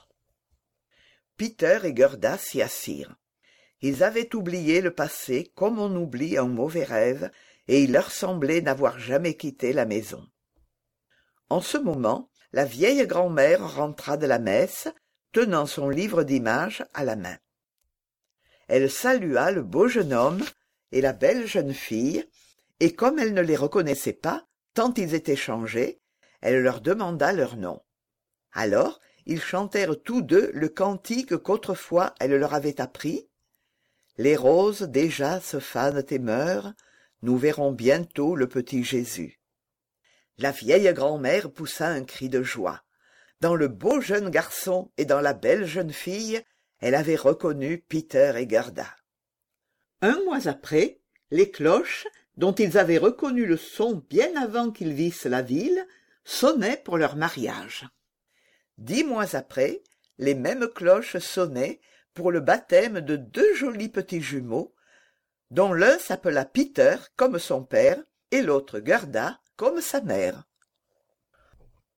Peter et Gerda s'y assirent. Ils avaient oublié le passé comme on oublie un mauvais rêve, et il leur semblait n'avoir jamais quitté la maison. En ce moment, la vieille grand-mère rentra de la messe, tenant son livre d'images à la main. Elle salua le beau jeune homme et la belle jeune fille, et comme elle ne les reconnaissait pas, tant ils étaient changés, elle leur demanda leur nom. Alors, ils chantèrent tous deux le cantique qu'autrefois elle leur avait appris. « Les roses déjà se fanent et meurent, nous verrons bientôt le petit Jésus. » La vieille grand-mère poussa un cri de joie. Dans le beau jeune garçon et dans la belle jeune fille, elle avait reconnu Peter et Gerda. Un mois après, les cloches, dont ils avaient reconnu le son bien avant qu'ils vissent la ville, sonnaient pour leur mariage. 10 mois après, les mêmes cloches sonnaient pour le baptême de 2 jolis petits jumeaux, dont l'un s'appela Peter comme son père et l'autre Gerda comme sa mère.